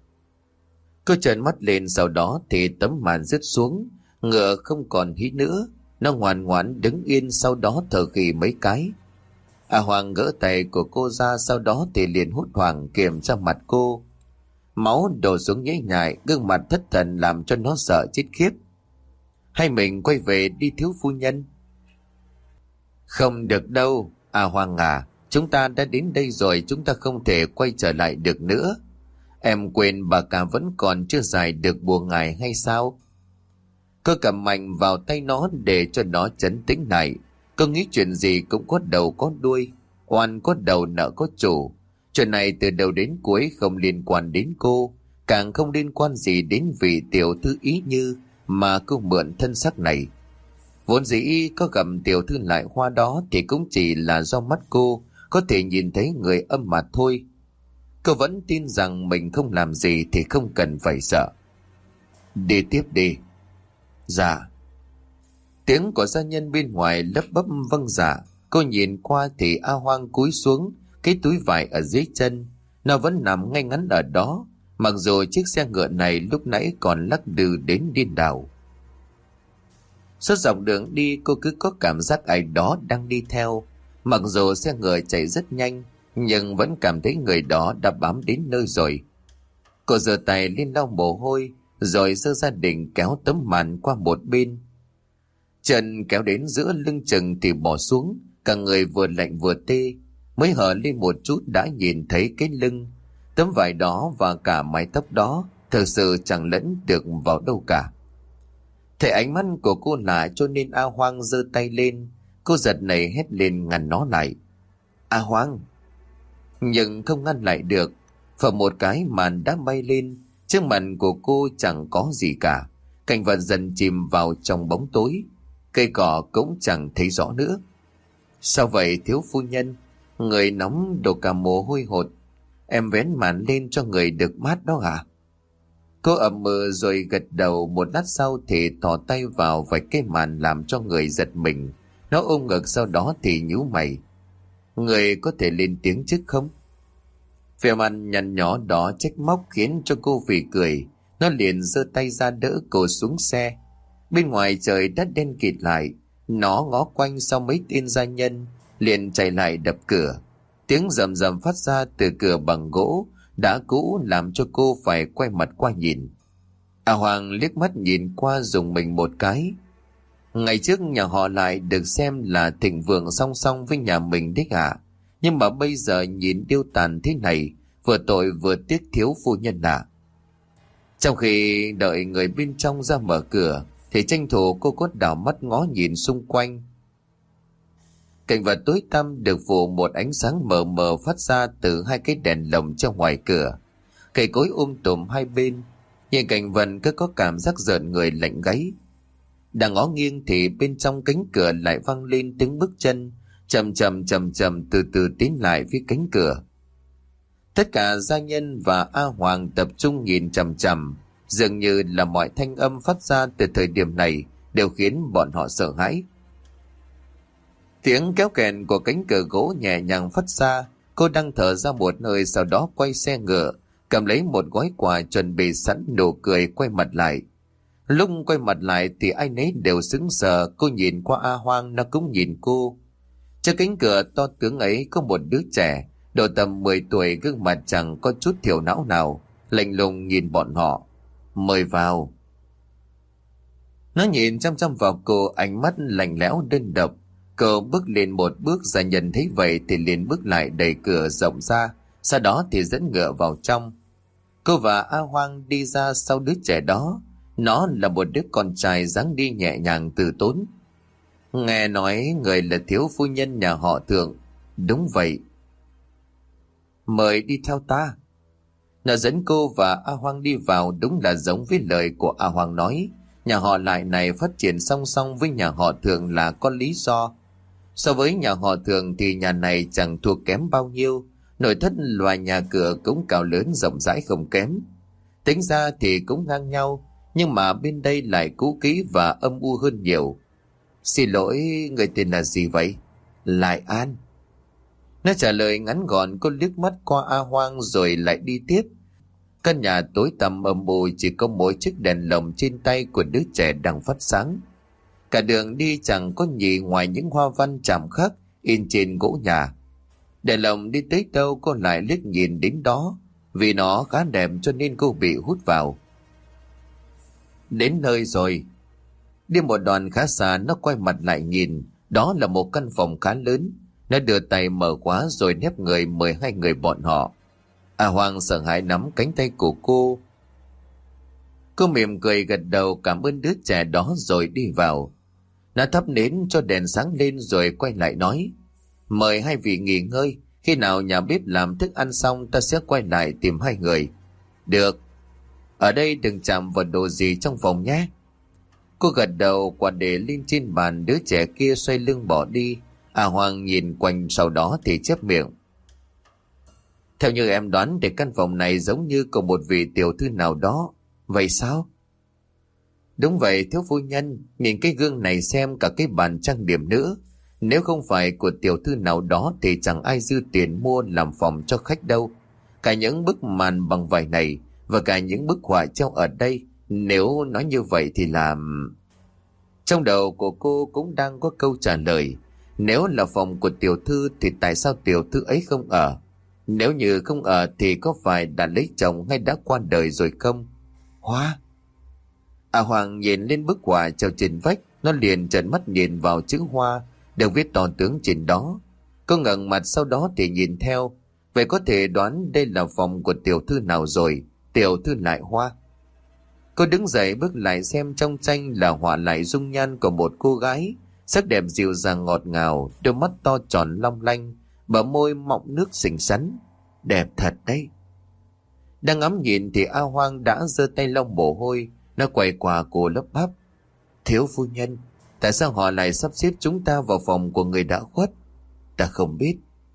Cô trợn mắt lên, sau đó thì tấm màn rớt xuống. Ngựa không còn hí nữa. Nó ngoan ngoãn đứng yên, sau đó thở khì mấy cái. A Hoàng gỡ tay của cô ra, sau đó thì liền hút hoảng kiểm tra mặt cô. Máu đổ xuống nhễ nhại, gương mặt thất thần làm cho nó sợ chết khiếp. Hay mình quay về đi thiếu phu nhân? Không được đâu, A Hoàng à, chúng ta đã đến đây rồi, chúng ta không thể quay trở lại được nữa. Em quên bà cả vẫn còn chưa giải được bùa ngài hay sao? Cô cầm mạnh vào tay nó để cho nó trấn tĩnh lại. Cô nghĩ chuyện gì cũng có đầu có đuôi, oan có đầu nợ có chủ. Chuyện này từ đầu đến cuối không liên quan đến cô, càng không liên quan gì đến vị tiểu thư Ý Như mà cô mượn thân xác này. Vốn dĩ có gặp tiểu thư Lại Hoa đó thì cũng chỉ là do mắt cô có thể nhìn thấy người âm mặt thôi. Cô vẫn tin rằng mình không làm gì thì không cần phải sợ. Đi tiếp đi. Dạ. Tiếng của gia nhân bên ngoài lấp bấp vâng dạ. Cô nhìn qua thì A Hoang cúi xuống, cái túi vải ở dưới chân nó vẫn nằm ngay ngắn ở đó, mặc dù chiếc xe ngựa này lúc nãy còn lắc lư đến điên đảo. Suốt dọc đường đi cô cứ có cảm giác ai đó đang đi theo. Mặc dù xe ngựa chạy rất nhanh, nhưng vẫn cảm thấy người đó đã bám đến nơi rồi. Cô giơ tay lên lau mồ hôi, rồi giơ gia đình kéo tấm màn qua một bên. Chân kéo đến giữa lưng chừng thì bỏ xuống, cả người vừa lạnh vừa tê. Mới hở lên một chút đã nhìn thấy cái lưng. Tấm vải đó và cả mái tóc đó thực sự chẳng lẫn được vào đâu cả. Thấy ánh mắt của cô lạ cho nên A Hoang giơ tay lên. Cô giật nảy hét lên ngăn nó lại. A Hoang! Nhưng không ngăn lại được. Phở một cái màn đã bay lên. Trước mặt của cô chẳng có gì cả. Cảnh vật dần chìm vào trong bóng tối. Cây cỏ cũng chẳng thấy rõ nữa. Sao vậy thiếu phu nhân? Người nóng đổ cả mồ hôi hột. Em vén màn lên cho người được mát đó hả? Cô ậm ừ rồi gật đầu. Một lát sau thì thò tay vào vạch cái màn làm cho người giật mình. Nó ôm ngực, sau đó thì nhíu mày. Người có thể lên tiếng trước không? Vẻ mặt nhăn nhó đó trách móc khiến cho cô phì cười. Nó liền giơ tay ra đỡ cô xuống xe. Bên ngoài trời đất đen kịt lại. Nó ngó quanh sau mấy tên gia nhân, liền chạy lại đập cửa. Tiếng rầm rầm phát ra từ cửa bằng gỗ đã cũ làm cho cô phải quay mặt qua nhìn. A Hoàng liếc mắt nhìn qua dùng mình một cái. Ngày trước nhà họ lại được xem là thịnh vượng song song với nhà mình đích ạ. Nhưng mà bây giờ nhìn điêu tàn thế này, vừa tội vừa tiếc thiếu phu nhân ạ. Trong khi đợi người bên trong ra mở cửa, thì tranh thủ cô cốt đảo mắt ngó nhìn xung quanh. Cảnh vật tối tăm được phủ một ánh sáng mờ mờ phát ra từ hai cái đèn lồng trong ngoài cửa. Cây cối um tùm hai bên, nhìn cảnh vật cứ có cảm giác rợn người lạnh gáy. Đang ngó nghiêng thì bên trong cánh cửa lại vang lên tiếng bước chân, chậm chậm chậm chậm từ từ tiến lại phía cánh cửa. Tất cả gia nhân và A Hoàng tập trung nhìn chằm chằm, dường như là mọi thanh âm phát ra từ thời điểm này đều khiến bọn họ sợ hãi. Tiếng kéo kèn của cánh cửa gỗ nhẹ nhàng phát ra. Cô đang thở ra một hơi, sau đó quay xe ngựa, cầm lấy một gói quà chuẩn bị sẵn, nụ cười quay mặt lại. Lúc quay mặt lại thì ai nấy đều sững sờ. Cô nhìn qua A Hoang, nó cũng nhìn cô. Trước cánh cửa to tướng ấy có một đứa trẻ độ tầm mười tuổi, gương mặt chẳng có chút thiểu não nào, lạnh lùng nhìn bọn họ. Mời vào. Nó nhìn chăm chăm vào cô, ánh mắt lạnh lẽo đơn độc. Cô bước lên một bước, gia nhân thấy vậy thì liền bước lại đẩy cửa rộng ra, sau đó thì dẫn ngựa vào trong. Cô và A Hoang đi ra sau đứa trẻ đó. Nó là một đứa con trai dáng đi nhẹ nhàng từ tốn. Nghe nói người là thiếu phu nhân nhà họ Thượng. Đúng vậy. Mời đi theo ta. Nó dẫn cô và A Hoang đi vào. Đúng là giống với lời của A Hoang nói. Nhà họ Lại này phát triển song song với nhà họ Thượng là có lý do. So với nhà họ Thượng thì nhà này chẳng thua kém bao nhiêu. Nội thất loài nhà cửa cũng cao lớn rộng rãi không kém. Tính ra thì cũng ngang nhau, nhưng mà bên đây lại cũ kỹ và âm u hơn nhiều. Xin lỗi, người tên là gì vậy? Lại An. Nó trả lời ngắn gọn. Cô liếc mắt qua A Hoang rồi lại đi tiếp. Căn nhà tối tăm âm u, chỉ có mỗi chiếc đèn lồng trên tay của đứa trẻ đang phát sáng. Cả đường đi chẳng có gì ngoài những hoa văn chạm khắc in trên gỗ nhà. Đèn lồng đi tới đâu cô lại liếc nhìn đến đó, vì nó khá đẹp cho nên cô bị hút vào. Đến nơi rồi. Đi một đoạn khá xa, nó quay mặt lại nhìn. Đó là một căn phòng khá lớn. Nó đưa tay mở khóa rồi nép người mời hai người bọn họ. A Hoàng sợ hãi nắm cánh tay của cô. Cô mỉm cười gật đầu cảm ơn đứa trẻ đó rồi đi vào. Nó thắp nến cho đèn sáng lên rồi quay lại nói: Mời hai vị nghỉ ngơi, khi nào nhà bếp làm thức ăn xong ta sẽ quay lại tìm hai người. Được. Ở đây đừng chạm vào đồ gì trong phòng nhé. Cô gật đầu, quả để lên trên bàn. Đứa trẻ kia xoay lưng bỏ đi. A Hoàng nhìn quanh, sau đó thì chép miệng: Theo như em đoán thì căn phòng này giống như của một vị tiểu thư nào đó. Vậy sao? Đúng vậy thiếu phu nhân, nhìn cái gương này xem, cả cái bàn trang điểm nữa. Nếu không phải của tiểu thư nào đó thì chẳng ai dư tiền mua làm phòng cho khách đâu. Cả những bức màn bằng vải này và cả những bức họa treo ở đây, nếu nói như vậy thì làm... Trong đầu của cô cũng đang có câu trả lời. Nếu là phòng của tiểu thư thì tại sao tiểu thư ấy không ở? Nếu như không ở thì có phải đã lấy chồng hay đã qua đời rồi không? Hoa! A Hoàng nhìn lên bức họa treo trên vách. Nó liền trợn mắt nhìn vào chữ Hoa được viết to tướng trên đó. Cô ngẩng mặt, sau đó thì nhìn theo. Vậy có thể đoán đây là phòng của tiểu thư nào rồi? Tiểu thư Lại Hoa. Cô đứng dậy bước lại xem. Trong tranh là họa lại dung nhan của một cô gái, sắc đẹp dịu dàng ngọt ngào, đôi mắt to tròn long lanh, bờ môi mọng nước xinh xắn. Đẹp thật đấy. Đang ngắm nhìn thì A Hoang đã giơ tay lau mồ hôi. Nó quay qua cô lấp bắp: Thiếu phu nhân, Tại sao họ lại sắp xếp chúng ta vào phòng của người đã khuất? Ta không biết.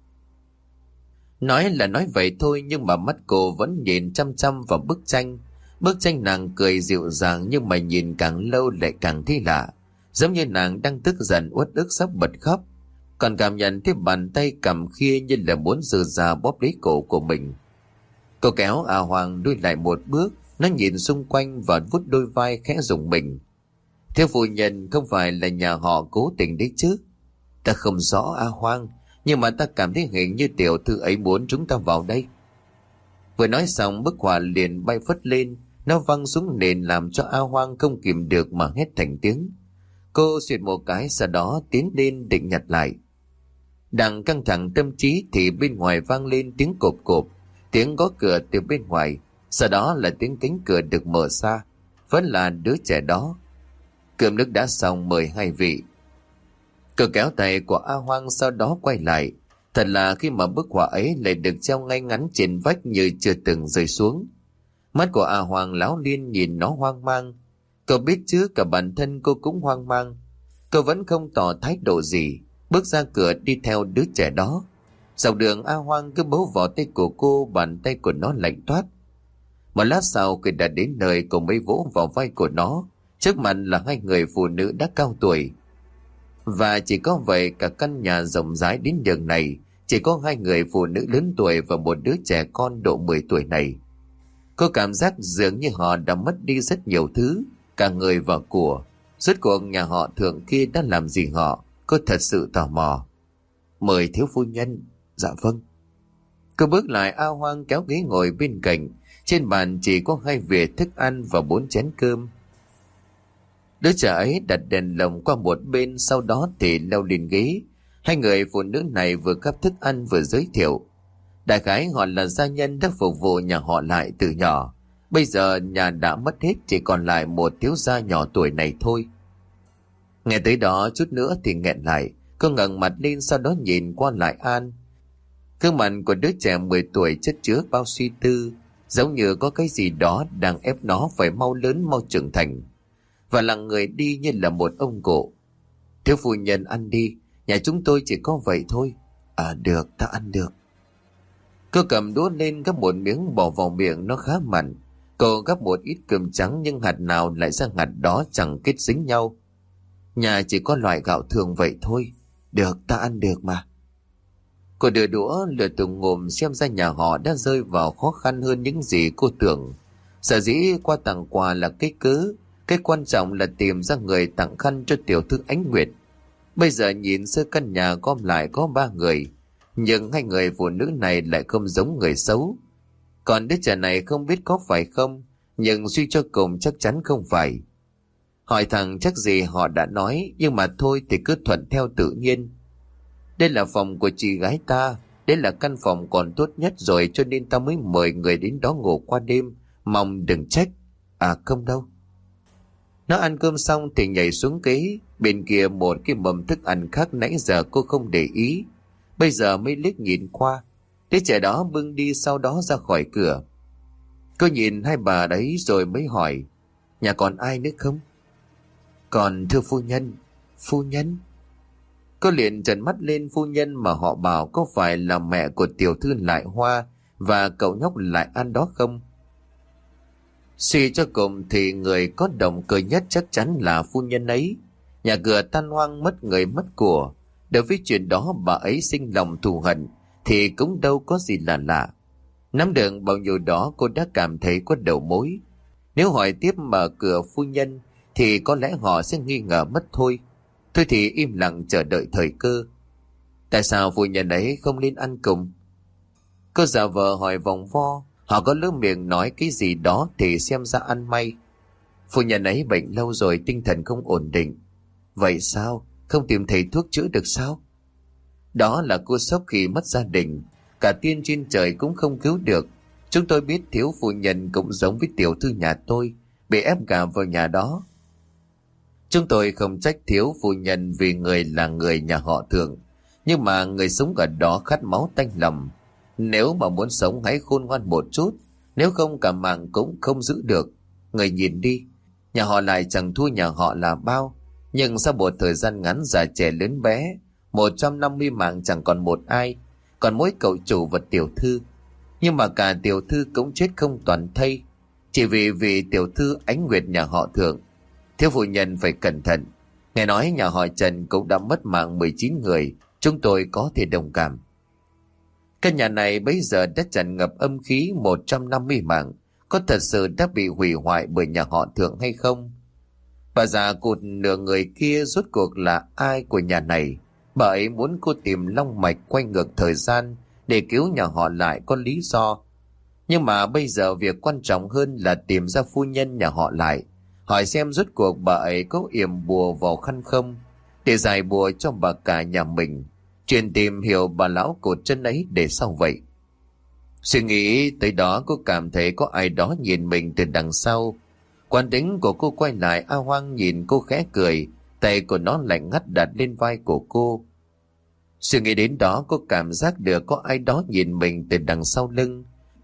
Nói là nói vậy thôi, nhưng mà mắt cô vẫn nhìn chăm chăm vào bức tranh. Bức tranh nàng cười dịu dàng, nhưng mà nhìn càng lâu lại càng thấy lạ, giống như nàng đang tức giận uất ức sắp bật khóc. Còn cảm nhận thấy bàn tay cầm khia như là muốn giơ ra bóp lấy cổ của mình. Cô kéo A Hoàng lui lại một bước, nó nhìn xung quanh và vuốt đôi vai khẽ rùng mình. Thiếu phu nhân, không phải là nhà họ cố tình đấy chứ? Ta không rõ A Hoàng, nhưng mà ta cảm thấy hình như tiểu thư ấy muốn chúng ta vào đây. Vừa nói xong, bức họa liền bay phất lên, nó văng xuống nền làm cho A Hoàng không kìm được mà hét thành tiếng. Cô xuyệt một cái, sau đó tiến lên định nhặt lại. Đang căng thẳng tâm trí thì bên ngoài vang lên tiếng cộp cộp, tiếng gõ cửa từ bên ngoài, sau đó là tiếng cánh cửa được mở ra, vẫn là đứa trẻ đó. Cơm nước đã xong, mời hai vị. Cô kéo tay của A Hoang, sau đó quay lại. Thật là khi mà bức họa ấy lại được treo ngay ngắn trên vách như chưa từng rơi xuống. Mắt của A Hoang láo liên nhìn nó hoang mang. Cô biết chứ, cả bản thân cô cũng hoang mang. Cô vẫn không tỏ thái độ gì, bước ra cửa đi theo đứa trẻ đó. Dọc đường A Hoang cứ bấu vào tay của cô, bàn tay của nó lạnh toát. Một lát sau khi đã đến nơi, cô mới vỗ vào vai của nó. Trước mặt là hai người phụ nữ đã cao tuổi. Và chỉ có vậy, cả căn nhà rộng rãi đến đường này chỉ có hai người phụ nữ lớn tuổi và một đứa trẻ con độ mười tuổi này. Cô cảm giác dường như họ đã mất đi rất nhiều thứ, cả người và của. Rốt cuộc nhà họ Thượng kia đã làm gì họ? Cô thật sự tò mò. Mời thiếu phu nhân. Dạ vâng. Cô bước lại, A Hoang kéo ghế ngồi bên cạnh. Trên bàn chỉ có hai vỉa thức ăn và bốn chén cơm. Đứa trẻ ấy đặt đèn lồng qua một bên, sau đó thì leo lên ghế. Hai người phụ nữ này vừa gắp thức ăn vừa giới thiệu. Đại khái họ là gia nhân đã phục vụ nhà họ lại từ nhỏ. Bây giờ nhà đã mất hết, chỉ còn lại một thiếu gia nhỏ tuổi này thôi. Nghe tới đó chút nữa thì nghẹn lại. Cô ngẩng mặt lên, sau đó nhìn qua lại An. Gương mặt của đứa trẻ mười tuổi chất chứa bao suy tư, giống như có cái gì đó đang ép nó phải mau lớn mau trưởng thành. Và lặng người đi như là một ông cụ. Thiếu phu nhân ăn đi, nhà chúng tôi chỉ có vậy thôi. À được, ta ăn được. Cô cầm đũa lên gắp một miếng bỏ vào miệng, nó khá mặn. Cô gắp một ít cơm trắng, nhưng hạt nào lại ra hạt đó chẳng kết dính nhau. Nhà chỉ có loại gạo thường vậy thôi. Được, ta ăn được mà. Cô đưa đũa lừa từng ngụm, xem ra nhà họ đã rơi vào khó khăn hơn những gì cô tưởng. Sở dĩ qua tặng quà là cái cớ, cái quan trọng là tìm ra người tặng khăn cho tiểu thư Ánh Nguyệt. Bây giờ nhìn sơ căn nhà gom lại có ba người, nhưng hai người phụ nữ này lại không giống người xấu. Còn đứa trẻ này không biết có phải không, nhưng suy cho cùng chắc chắn không phải. Hỏi thằng chắc gì họ đã nói, nhưng mà thôi thì cứ thuận theo tự nhiên. Đây là phòng của chị gái ta, đây là căn phòng còn tốt nhất rồi, cho nên ta mới mời người đến đó ngủ qua đêm, mong đừng trách. À không đâu. Nó ăn cơm xong thì nhảy xuống ghế, bên kia một cái mầm thức ăn khác nãy giờ cô không để ý, bây giờ mới liếc nhìn qua. Đứa trẻ đó bưng đi, sau đó ra khỏi cửa. Cô nhìn hai bà đấy rồi mới hỏi, nhà còn ai nữa không? Còn thưa phu nhân. Phu nhân? Cô liền trợn mắt lên. Phu nhân mà họ bảo có phải là mẹ của tiểu thư Lại Hoa và cậu nhóc Lại An đó không? Suy cho cùng thì người có động cơ nhất chắc chắn là phu nhân ấy. Nhà cửa tan hoang, mất người mất của, đối với chuyện đó bà ấy sinh lòng thù hận thì cũng đâu có gì là lạ. Nắm được bao nhiêu đó cô đã cảm thấy có đầu mối. Nếu hỏi tiếp mở cửa phu nhân thì có lẽ họ sẽ nghi ngờ mất thôi. Thôi thì im lặng chờ đợi thời cơ. Tại sao phu nhân ấy không lên ăn cùng? Cô giả vờ hỏi vòng vo. Họ có lỡ miệng nói cái gì đó thì xem ra ăn may. Phu nhân ấy bệnh lâu rồi, tinh thần không ổn định. Vậy sao? Không tìm thầy thuốc chữa được sao? Đó là cô sốc khi mất gia đình, cả tiên trên trời cũng không cứu được. Chúng tôi biết thiếu phu nhân cũng giống với tiểu thư nhà tôi, bị ép gả vào nhà đó. Chúng tôi không trách thiếu phu nhân vì người là người nhà họ Thượng, nhưng mà người sống ở đó khát máu tanh lòng. Nếu mà muốn sống hãy khôn ngoan một chút, nếu không cả mạng cũng không giữ được. Người nhìn đi, nhà họ Lại chẳng thua nhà họ là bao, Nhưng sau một thời gian ngắn già trẻ lớn bé, một trăm năm mươi mạng chẳng còn một ai, còn mỗi cậu chủ và tiểu thư. Nhưng mà cả tiểu thư cũng chết không toàn thây, chỉ vì vì tiểu thư Ánh Nguyệt nhà họ Thượng. Thiếu phu nhân phải cẩn thận, nghe nói nhà họ Trần cũng đã mất mạng mười chín người, chúng tôi có thể đồng cảm. Căn nhà này bây giờ đã tràn ngập âm khí một trăm năm mươi mạng, có thật sự đã bị hủy hoại bởi nhà họ Thượng hay không? Bà già cụt nửa người kia rốt cuộc là ai của nhà này? Bà ấy muốn cô tìm long mạch quay ngược thời gian để cứu nhà họ lại có lý do. Nhưng mà bây giờ việc quan trọng hơn là tìm ra phu nhân nhà họ lại, hỏi xem rốt cuộc bà ấy có yểm bùa vào khăn không, để giải bùa cho bà cả nhà mình, truyền tìm hiểu bà lão cột chân ấy để sau vậy. Suy nghĩ tới đó, cô cảm thấy có ai đó nhìn mình từ đằng sau. Quán tính của cô quay lại, A Hoang nhìn cô khẽ cười, tay của nó lạnh ngắt đặt lên vai của cô. Suy nghĩ đến đó, cô cảm giác được có ai đó nhìn mình từ đằng sau lưng.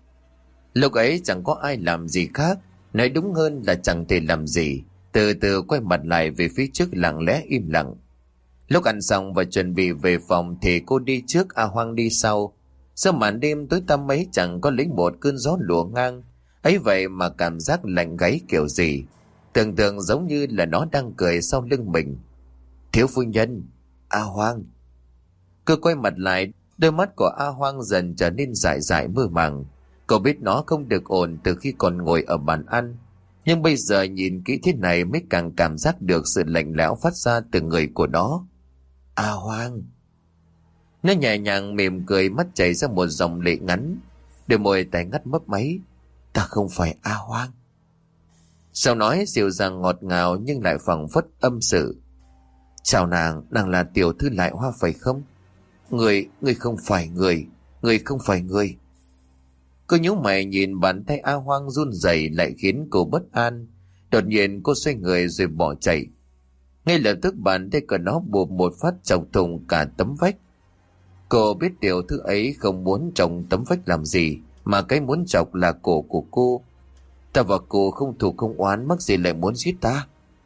Lúc ấy chẳng có ai làm gì khác, nói đúng hơn là chẳng thể làm gì, từ từ quay mặt lại về phía trước lặng lẽ im lặng. Lúc ăn xong và chuẩn bị về phòng thì cô đi trước, A Hoang đi sau. Sau màn đêm tối tăm ấy chẳng có lấy một cơn gió lùa ngang, ấy vậy mà cảm giác lạnh gáy kiểu gì, tưởng tượng giống như là nó đang cười sau lưng mình. Thiếu phu nhân, A Hoang. Cô quay mặt lại, đôi mắt của A Hoang dần trở nên dại dại mơ màng. Cô biết nó không được ổn từ khi còn ngồi ở bàn ăn, nhưng bây giờ nhìn kỹ thế này mới càng cảm giác được sự lạnh lẽo phát ra từ người của nó. A Hoang. Nó nhẹ nhàng mỉm cười, mắt chảy ra một dòng lệ ngắn, đôi môi tay ngắt mấp máy. Ta không phải A Hoang. Sao nói dịu dàng ngọt ngào nhưng lại phảng phất âm sự. Chào nàng, nàng là tiểu thư Lại Hoa phải không? Người, người không phải người, người không phải người. Cô nhíu mày nhìn bàn tay A Hoang run rẩy lại khiến cô bất an. Đột nhiên cô xoay người rồi bỏ chạy. Ngay lập tức bàn tay của nó bụp một phát chọc thủng cả tấm vách. Cô biết tiểu thư ấy không muốn trồng tấm vách làm gì, mà cái muốn chọc là cổ của cô. Ta và cô không thù không oán, mắc gì lại muốn giết ta?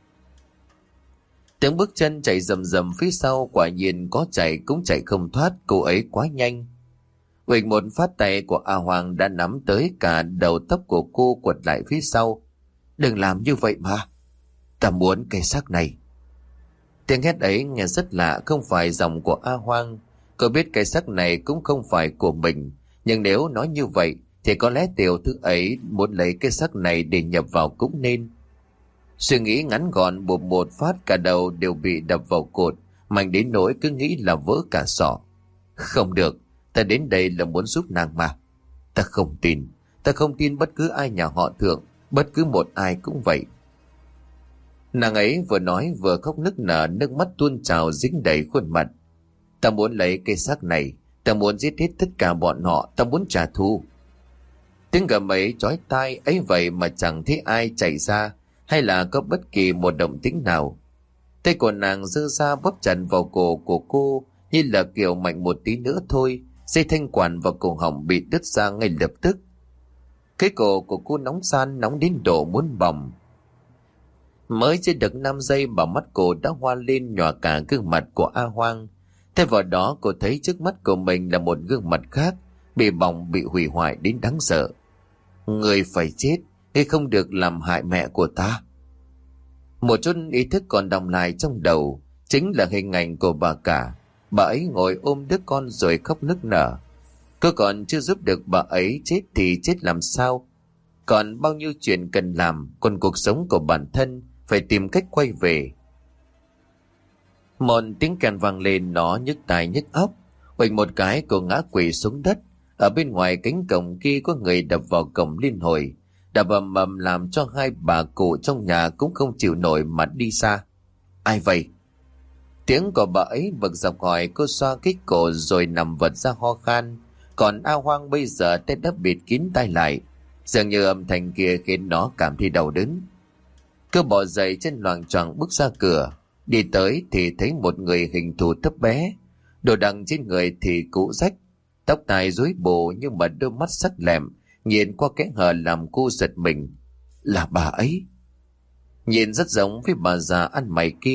Tiếng bước chân chạy rầm rầm phía sau, quả nhiên có chạy cũng chạy không thoát, cô ấy quá nhanh. Uịch một phát tay của A Hoàng đã nắm tới cả đầu tóc của cô quật lại phía sau. Đừng làm như vậy mà, ta muốn cây xác này. Tiếng hét ấy nghe rất lạ, không phải giọng của A Hoang. Cô biết cây xác này cũng không phải của mình, nhưng nếu nói như vậy thì có lẽ tiểu thư ấy muốn lấy cái xác này để nhập vào cũng nên. Suy nghĩ ngắn gọn, bụp một phát cả đầu đều bị đập vào cột, mạnh đến nỗi cứ nghĩ là vỡ cả sọ. Không được, ta đến đây là muốn giúp nàng mà. Ta không tin, ta không tin bất cứ ai nhà họ Thượng, bất cứ một ai cũng vậy. Nàng ấy vừa nói vừa khóc nức nở, nước mắt tuôn trào dính đầy khuôn mặt. Ta muốn lấy cây xác này, ta muốn giết hết tất cả bọn họ, ta muốn trả thù. Tiếng gầm ấy chói tai, ấy vậy mà chẳng thấy ai chạy ra hay là có bất kỳ một động tĩnh nào. Tay của nàng giơ ra bóp chặt vào cổ của cô, như là kiểu mạnh một tí nữa thôi, dây thanh quản vào cổ họng bị đứt ra ngay lập tức. Cái cổ của cô nóng san, nóng đến độ muốn bỏng. Mới chưa được năm giây mà mắt cô đã hoa lên nhòa cả gương mặt của A Hoang. Thay vào đó cô thấy trước mắt của mình là một gương mặt khác, bị bỏng, bị hủy hoại đến đáng sợ. Người phải chết, hay không được làm hại mẹ của ta. Một chút ý thức còn đọng lại trong đầu, chính là hình ảnh của bà cả. Bà ấy ngồi ôm đứa con rồi khóc nức nở. Cô còn chưa giúp được bà ấy, chết thì chết làm sao? Còn bao nhiêu chuyện cần làm, còn cuộc sống của bản thân phải tìm cách quay về. Một tiếng kèn vang lên, nó nhức tai nhức óc. Huỳnh một cái cô ngã quỵ xuống đất. Ở bên ngoài cánh cổng kia có người đập vào cổng liên hồi, đập ầm ầm làm cho hai bà cụ trong nhà cũng không chịu nổi mà đi xa. Ai vậy? Tiếng của bà ấy bực dọc hỏi. Cô xoa kích cổ rồi nằm vật ra ho khan. Còn A Hoang bây giờ tay đã bịt kín tai lại, dường như âm thanh kia khiến nó cảm thấy đau đớn. Cô bỏ dậy chân loạng choạng bước ra cửa. Đi tới thì thấy một người hình thù thấp bé, đồ đằng trên người thì cũ rách, tóc tai rối bù, nhưng mà đôi mắt sắc lẹm nhìn qua kẽ hở làm cô giật mình. Là bà ấy. Nhìn rất giống với bà già ăn mày kia,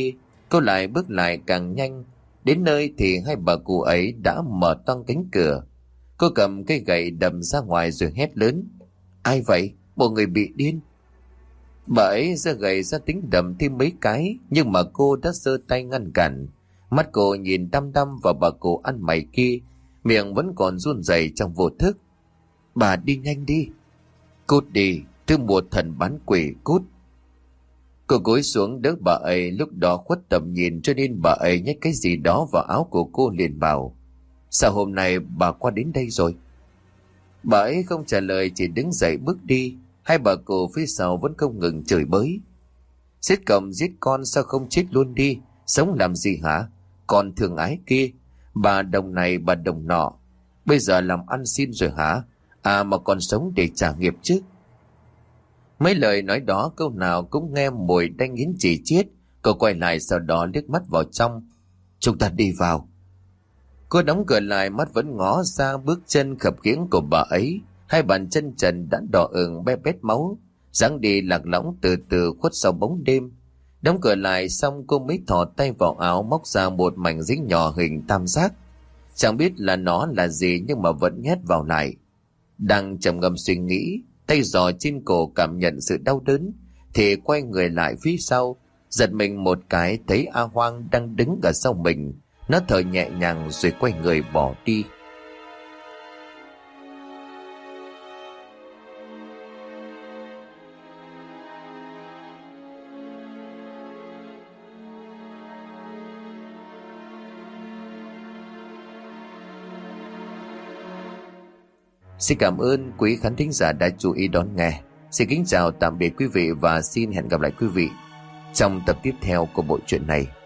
Cô lại bước lại càng nhanh. Đến nơi thì hai bà cụ ấy đã mở toang cánh cửa. Cô cầm cây gậy đầm ra ngoài rồi hét lớn: Ai vậy? Một người bị điên. Bà ấy giơ gậy ra tính đầm thêm mấy cái, nhưng mà cô đã giơ tay ngăn cản. Mắt cô nhìn đăm đăm vào bà cụ ăn mày kia, miệng vẫn còn run rẩy trong vô thức. Bà đi nhanh đi. Cút đi, thứ một thần bán quỷ, cút. Cô cúi xuống đỡ bà ấy, lúc đó khuất tầm nhìn cho nên bà ấy nhét cái gì đó vào áo của cô, liền bảo: Sao hôm nay bà qua đến đây rồi? Bà ấy không trả lời, chỉ đứng dậy bước đi. Hai bà cụ phía sau vẫn không ngừng chửi bới: Giết chồng giết con sao không chết luôn đi? Sống làm gì hả? Con thương ái kia, bà đồng này bà đồng nọ, bây giờ làm ăn xin rồi hả? À mà còn sống để trả nghiệp chứ. Mấy lời nói đó câu nào cũng nghe mùi đanh nghiến chỉ chiết. Cô quay lại sau đó liếc mắt vào trong. Chúng ta đi vào. Cô đóng cửa lại, mắt vẫn ngó ra bước chân khập khiễng của bà ấy. Hai bàn chân trần đã đỏ ửng be bét máu, dáng đi lạc lõng từ từ khuất sau bóng đêm. Đóng cửa lại xong cô mới thò tay vào áo, móc ra một mảnh giấy nhỏ hình tam giác. Chẳng biết là nó là gì nhưng mà vẫn nhét vào lại. Đang trầm ngâm suy nghĩ, tay giò trên cổ cảm nhận sự đau đớn, thì quay người lại phía sau, giật mình một cái thấy A Hoang đang đứng ở sau mình. Nó thở nhẹ nhàng rồi quay người bỏ đi. Xin cảm ơn quý khán thính giả đã chú ý đón nghe. Xin kính chào tạm biệt quý vị và xin hẹn gặp lại quý vị trong tập tiếp theo của bộ truyện này.